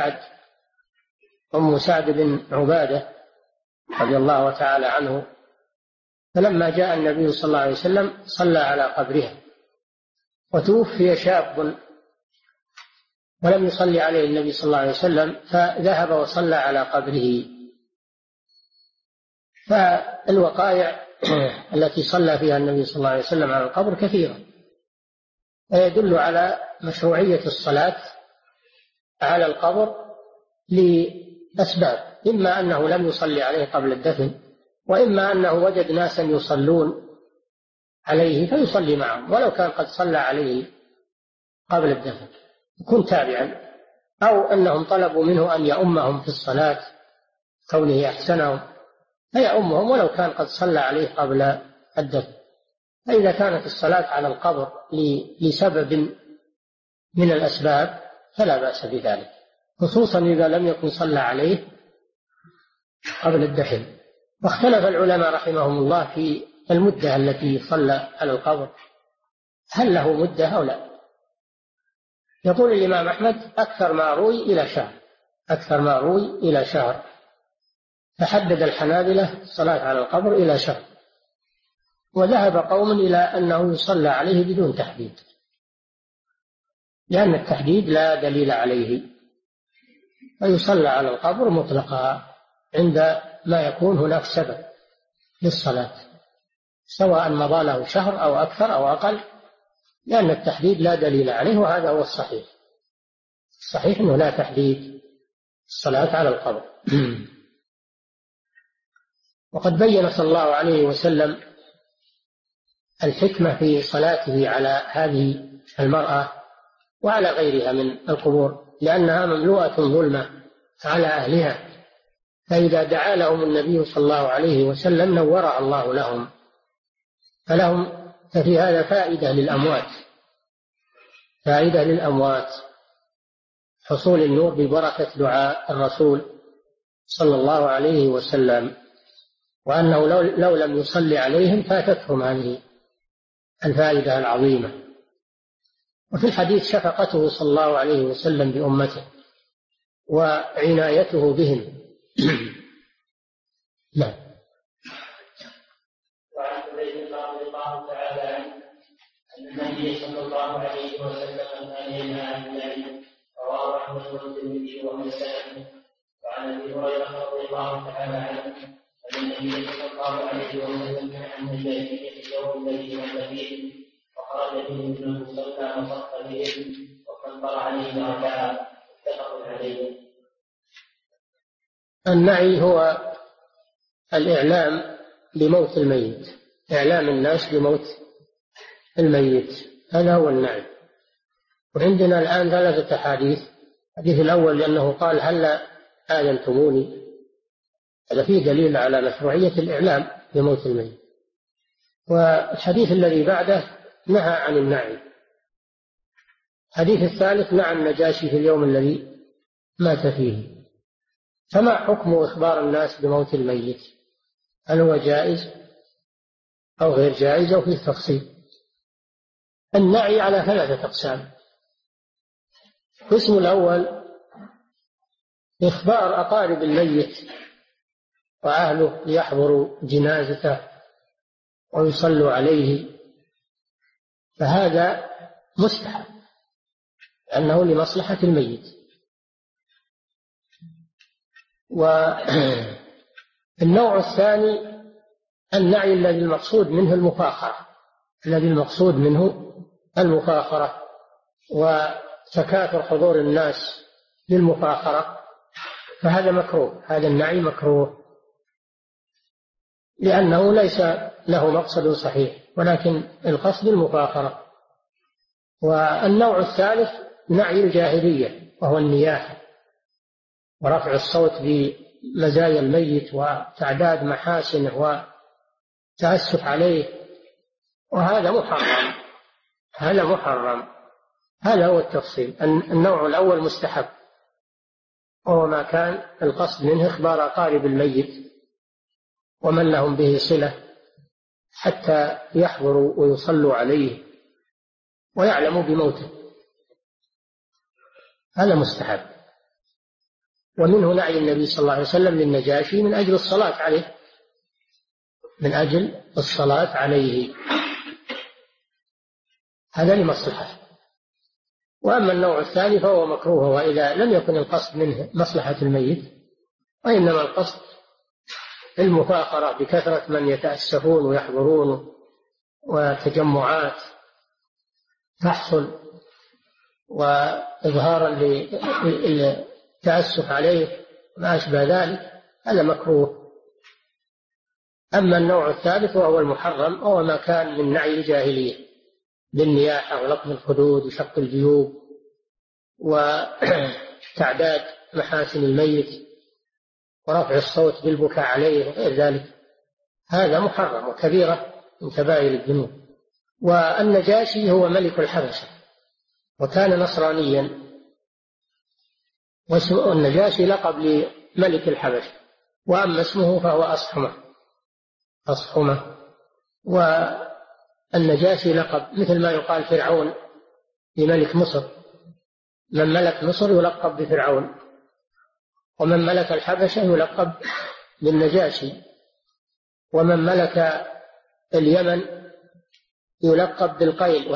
أم سعد بن عبادة رضي الله تعالى عنه، فلما جاء النبي صلى الله عليه وسلم صلى على قبرها. وتوفي شاب ولم يصلي عليه النبي صلى الله عليه وسلم، فذهب وصلى على قبره. فالوقائع التي صلى فيها النبي صلى الله عليه وسلم على القبر كثيرة، ويدل على مشروعية الصلاة على القبر لأسباب: إما أنه لم يصلي عليه قبل الدفن، وإما أنه وجد ناسا يصلون عليه فيصلي معهم ولو كان قد صلى عليه قبل الدفن، يكون تابعا، أو أنهم طلبوا منه أن يؤمهم في الصلاة كونه أحسنهم فيؤمهم ولو كان قد صلى عليه قبل الدفن. فإذا كانت الصلاة على القبر لسبب من الأسباب فلا بأس بذلك، خصوصا إذا لم يكن صلى عليه قبل الدفن. واختلف العلماء رحمهم الله في المدة التي صلى على القبر، هل له مدة أو لا؟ يقول الإمام أحمد: أكثر ما روي إلى شهر، فحدد الحنابلة الصلاة على القبر إلى شهر. وذهب قوم إلى أنه يصلى عليه بدون تحديد، لأن التحديد لا دليل عليه، فيصلى على القبر مطلقا عند ما يكون هناك سبب للصلاة، سواء مضى له شهر أو أكثر أو أقل، لأن التحديد لا دليل عليه، وهذا هو الصحيح. الصحيح أنه لا تحديد الصلاة على القبر. وقد بين صلى الله عليه وسلم الحكمة في صلاته على هذه المرأة وعلى غيرها من القبور، لأنها مملوءة ظلمة على أهلها، فإذا دعا لهم النبي صلى الله عليه وسلم نورها الله لهم، ففي هذا فائدة للأموات، حصول النور ببركة دعاء الرسول صلى الله عليه وسلم، وأنه لو لم يصلي عليهم فاتتهم هذه الفائدة العظيمة. وفي الحديث شفقته صلى الله عليه وسلم بأمته وعنايته بهم. نعم.
وعن حذيفة رضي الله تعالى عنه أن النبي صلى الله عليه وسلم كان ينهى عن ذلك، رواه أحمد والترمذي والنسائي. وعن أبي هريرة رضي الله تعالى عنه أن النبي صلى الله عليه وسلم نهى عن الجاهلية في اليوم الذي مات فيه، وخرج فيه ابنه صلى وصف بهم وكبر عليه وركع، متفق عليه.
النعي هو الإعلام بموت الميت، إعلام الناس بموت الميت، هذا هو النعي. وعندنا الآن 3 أحاديث. الحديث الأول لأنه قال: هل آذنتموني، هذا فيه دليل على مشروعية الإعلام بموت الميت. والحديث الذي بعده نهى عن النعي. الحديث الثالث نهى النجاشي في اليوم الذي مات فيه. فما حكم إخبار الناس بموت الميت؟ هل هو جائز أو غير جائز أو فيه تفصيل؟ النعي على 3 أقسام. القسم الأول إخبار أقارب الميت وأهله ليحضروا جنازته ويصلوا عليه، فهذا مستحب لأنه لمصلحة الميت. والنوع الثاني النعي الذي المقصود منه المفاخرة وتكاثر حضور الناس للمفاخرة، فهذا مكروه، هذا النعي مكروه لأنه ليس له مقصد صحيح، ولكن القصد المفاخرة. والنوع الثالث نعي الجاهلية، وهو النياحة ورفع الصوت بمزايا الميت وتعداد محاسنه وتأسف عليه، وهذا محرم، هذا محرم. هذا هو التفصيل. النوع الأول مستحب، وهو ما كان القصد منه إخبار أقارب الميت ومن لهم به صلة حتى يحضروا ويصلوا عليه ويعلموا بموته، هذا مستحب. ومنه نعي النبي صلى الله عليه وسلم للنجاشي من أجل الصلاة عليه، هذا لمصلحة. وأما النوع الثاني فهو مكروه، وإذا لم يكن القصد منه مصلحة الميت وإنما القصد المفاخرة بكثرة من يتأسفون ويحضرون وتجمعات تحصل وإظهارا للتأسف عليه ما أشبه ذلك، هذا مكروه. أما النوع الثالث وهو المحرم، وهو ما كان من نعي الجاهلية بالنياحة ولطم الخدود وشق الجيوب وتعداد محاسن الميت ورفع الصوت بالبكاء عليه وغير ذلك، هذا محرم وكبيرة من كبائر الذنوب. والنجاشي هو ملك الحبشة وكان نصرانيا، والنجاشي لقب لملك الحبشة، وأما اسمه فهو أصحمة. والنجاشي لقب مثل ما يقال فرعون لملك مصر، من ملك مصر يلقب بفرعون، ومن ملك الحبشة يلقب بالنجاشي، ومن ملك اليمن يلقب بالقيل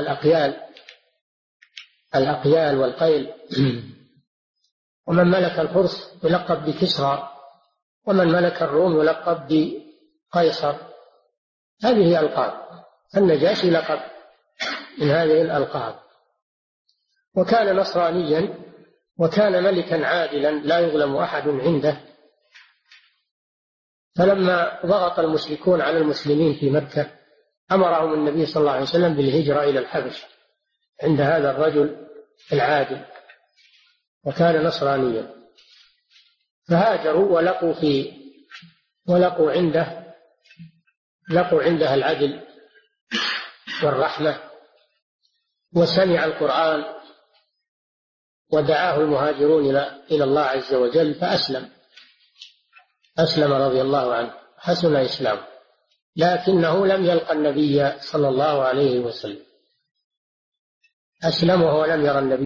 الأقيال والقيل، ومن ملك الفرس يلقب بكسرى، ومن ملك الروم يلقب بقيصر. هذه ألقاب، النجاشي لقب من هذه الألقاب. وكان نصرانيا وكان ملكا عادلا لا يظلم أحد عنده. فلما ضغط المشركون على المسلمين في مكة أمرهم النبي صلى الله عليه وسلم بالهجرة إلى الحبشة عند هذا الرجل العادل، وكان نصرانيا، فهاجروا ولقوا عنده العدل والرحمة، وسمع القرآن، ودعاه المهاجرون إلى الله عز وجل فأسلم رضي الله عنه، حسن إسلامه، لكنه لم يلقى النبي صلى الله عليه وسلم، أسلم وهو لم يرى النبي